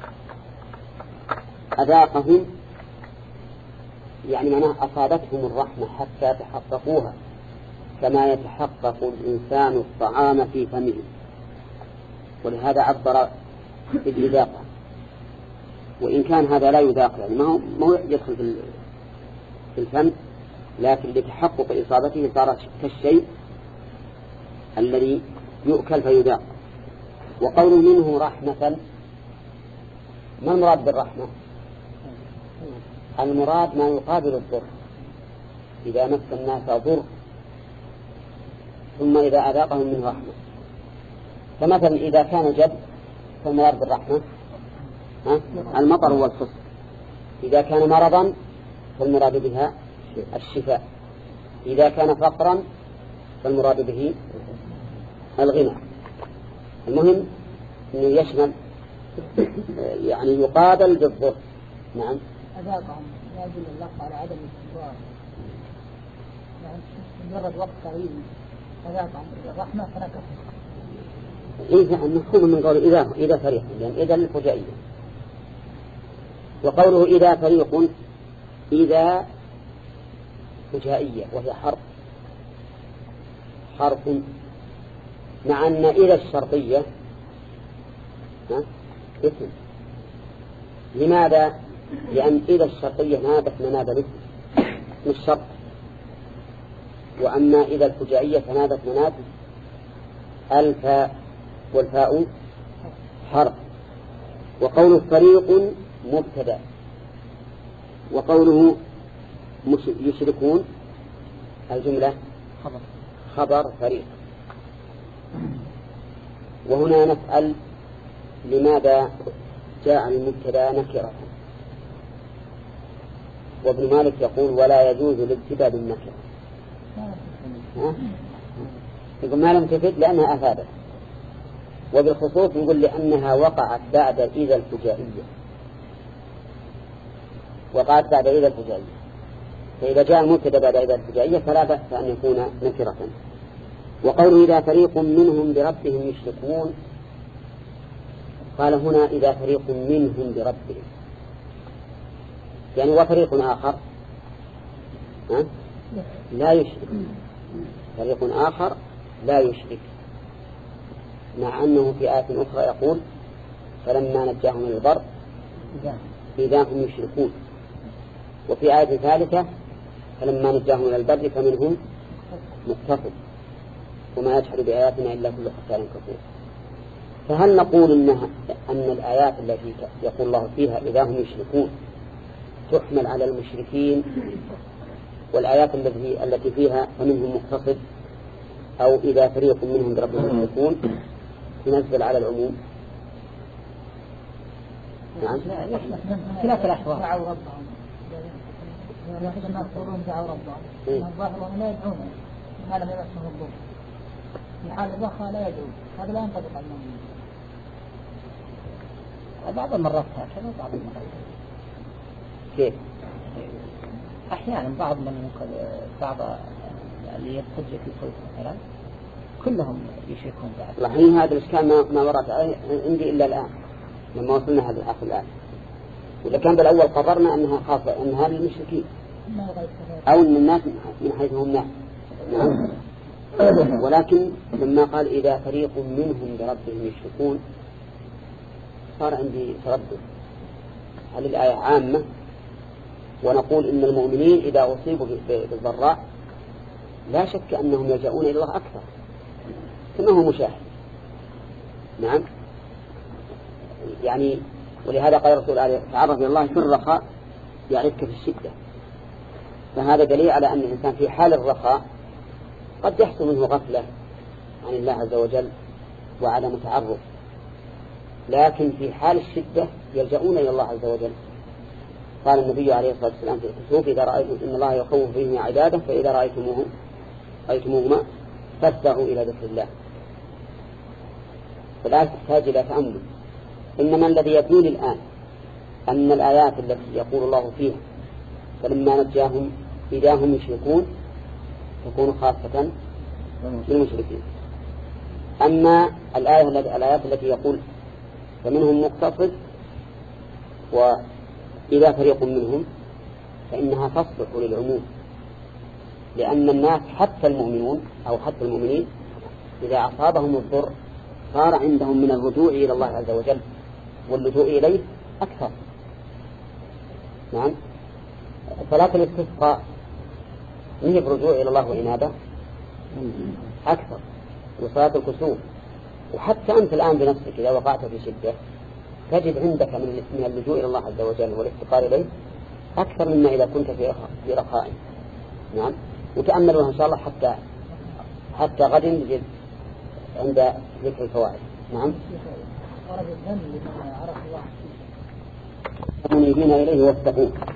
أذاقهم يعني معناه أصابتهم الرحمة حتى تحققوها، كما يتحقق الإنسان الطعام في فمه، ولهذا عبر بالإذاقة. وإن كان هذا لا يذاق يعني ما هو ما هو يدخل في الفم، لكن لتحقق إصابته صار كالشيء الذي يؤكل فيذاق. وقول منه رحمة، ما المراد بالرحمة؟ المراد ما يقابل الضر، إذا مس الناس ضر ثم إذا أذاقهم منه رحمة. فمثلا إذا كان جد فالمراد بالرحمة المطر والفصل، إذا كان مرضا فالمراد بها الشفاء، إذا كان فقرا فالمراد به الغنى. المهم أنه يشمل يعني يقابل بالضر. نعم. أذاقهم لا يدل الله على عدم الاستقرار، يعني مجرد وقت طويل أذاقهم الرحمة فنكفر. إذا المفهوم من قول إذا إذا فريق، لأن إذا الفجائية. وقوله إذا فريق، إذا فجائية وهي حرف حرف مع أن إذا الشرطية اسم. لماذا؟ لأن إذا الشرطية نابت مناب الاسم مش شرط، وأما إذا الفجائية فنابت مناب الفاء، والفاء حرف. وقوله فريق مبتدأ، وقوله يشركون الجملة خبر فريق. وهنا نسأل لماذا جاء المبتدأ نكرة؟ وابن مالك يقول ولا يجوز الابتداء بالنكرة. يقول ما لم تفد لأنها أفادت، وبالخصوص يقول لأنها وقعت بعد إذا الفجائية، وقعت بعد إذا الفجائية، فإذا جاء المبتدأ بعد إذا الفجائية فلا بأس أن يكون نكرة. وقوله إذا فريق منهم بربهم يشركون، قال هنا إذا فريق منهم بربهم، يعني وفريق آخر ها؟ لا يشرك، فريق آخر لا يشرك، مع أنه في آية أخرى يقول فلما نجاهم من البر إذا هم يشركون، وفي آية ثالثة فلما نجاهم من البر فمنهم مقتصد وما يجحد بآياتنا إلا كل ختان كفور. فهل نقول إنها أن الآيات التي يقول الله فيها إذا هم يشركون تحمل على المشركين، والآيات التي التي فيها فمنهم مقتصد أو إذا فريق منهم بربهم يشركون تنزل على العموم؟ نعم. خلاف الأحوال دعوا ربهم، يعني الناس يقولون دعوا ربهم، الظاهر لا يدعون ما لم يمسهم الضر، في حال الضخة لا يدعون، هذا لا ينطبق على المؤمنين. بعض المرات هكذا وبعض المرات كيف؟ أحيانا بعض من بعض اللي يحتج في صوت مثلا كلهم يشركون بعض. الحين هذا الإشكال ما ما ورد عندي إلا الآن لما وصلنا هذا الآخر الآن، وإذا كان بالأول قررنا أنها خاصة أن هذا المشركين أو أن الناس من حيث هم ناس. نعم. ولكن لما قال إذا فريق منهم بربهم يشركون صار عندي تردد، هل الآية عامة ونقول إن المؤمنين إذا أصيبوا بالضراء لا شك أنهم يلجؤون إلى الله أكثر كما هو مشاهد. نعم، يعني ولهذا قال الرسول عليه تعرف إلى الله في الرخاء يعرفك في الشدة. فهذا دليل على أن الإنسان في حال الرخاء قد يحصل منه غفلة عن الله عز وجل وعدم تعرف، لكن في حال الشدة يلجؤون إلى الله عز وجل. قال النبي عليه الصلاة والسلام في الكسوف: إذا رأيتم إن الله يخوف به عباده فإذا رأيتموه رأيتموهما فاسدعوا إلى ذكر الله. فلا تحتاج إلى تأمل، إنما الذي يبدو الآن أن الآيات التي يقول الله فيها فلما نجاهم إذا هم يشركون تكون خاصة للمشركين. أما الآية الآيات التي يقول فمنهم مقتصد وإذا فريق منهم فإنها تصلح للعموم، لأن الناس حتى المؤمنون أو حتى المؤمنين إذا أصابهم الضر صار عندهم من الرجوع إلى الله عز وجل واللجوء إليه أكثر. نعم، صلاة الاستسقاء هي بالرجوع إلى الله وإنابة أكثر، وصلاة الكسوف. وحتى أنت الآن بنفسك إذا وقعت في شدة تجد عندك من اللجوء إلى الله عز وجل والافتقار إليه أكثر مما إذا كنت في رخاء. نعم، وتأملوها إن شاء الله حتى حتى غد نجد عند ذكر الفوائد. نعم، منيبين إليه واتقوه.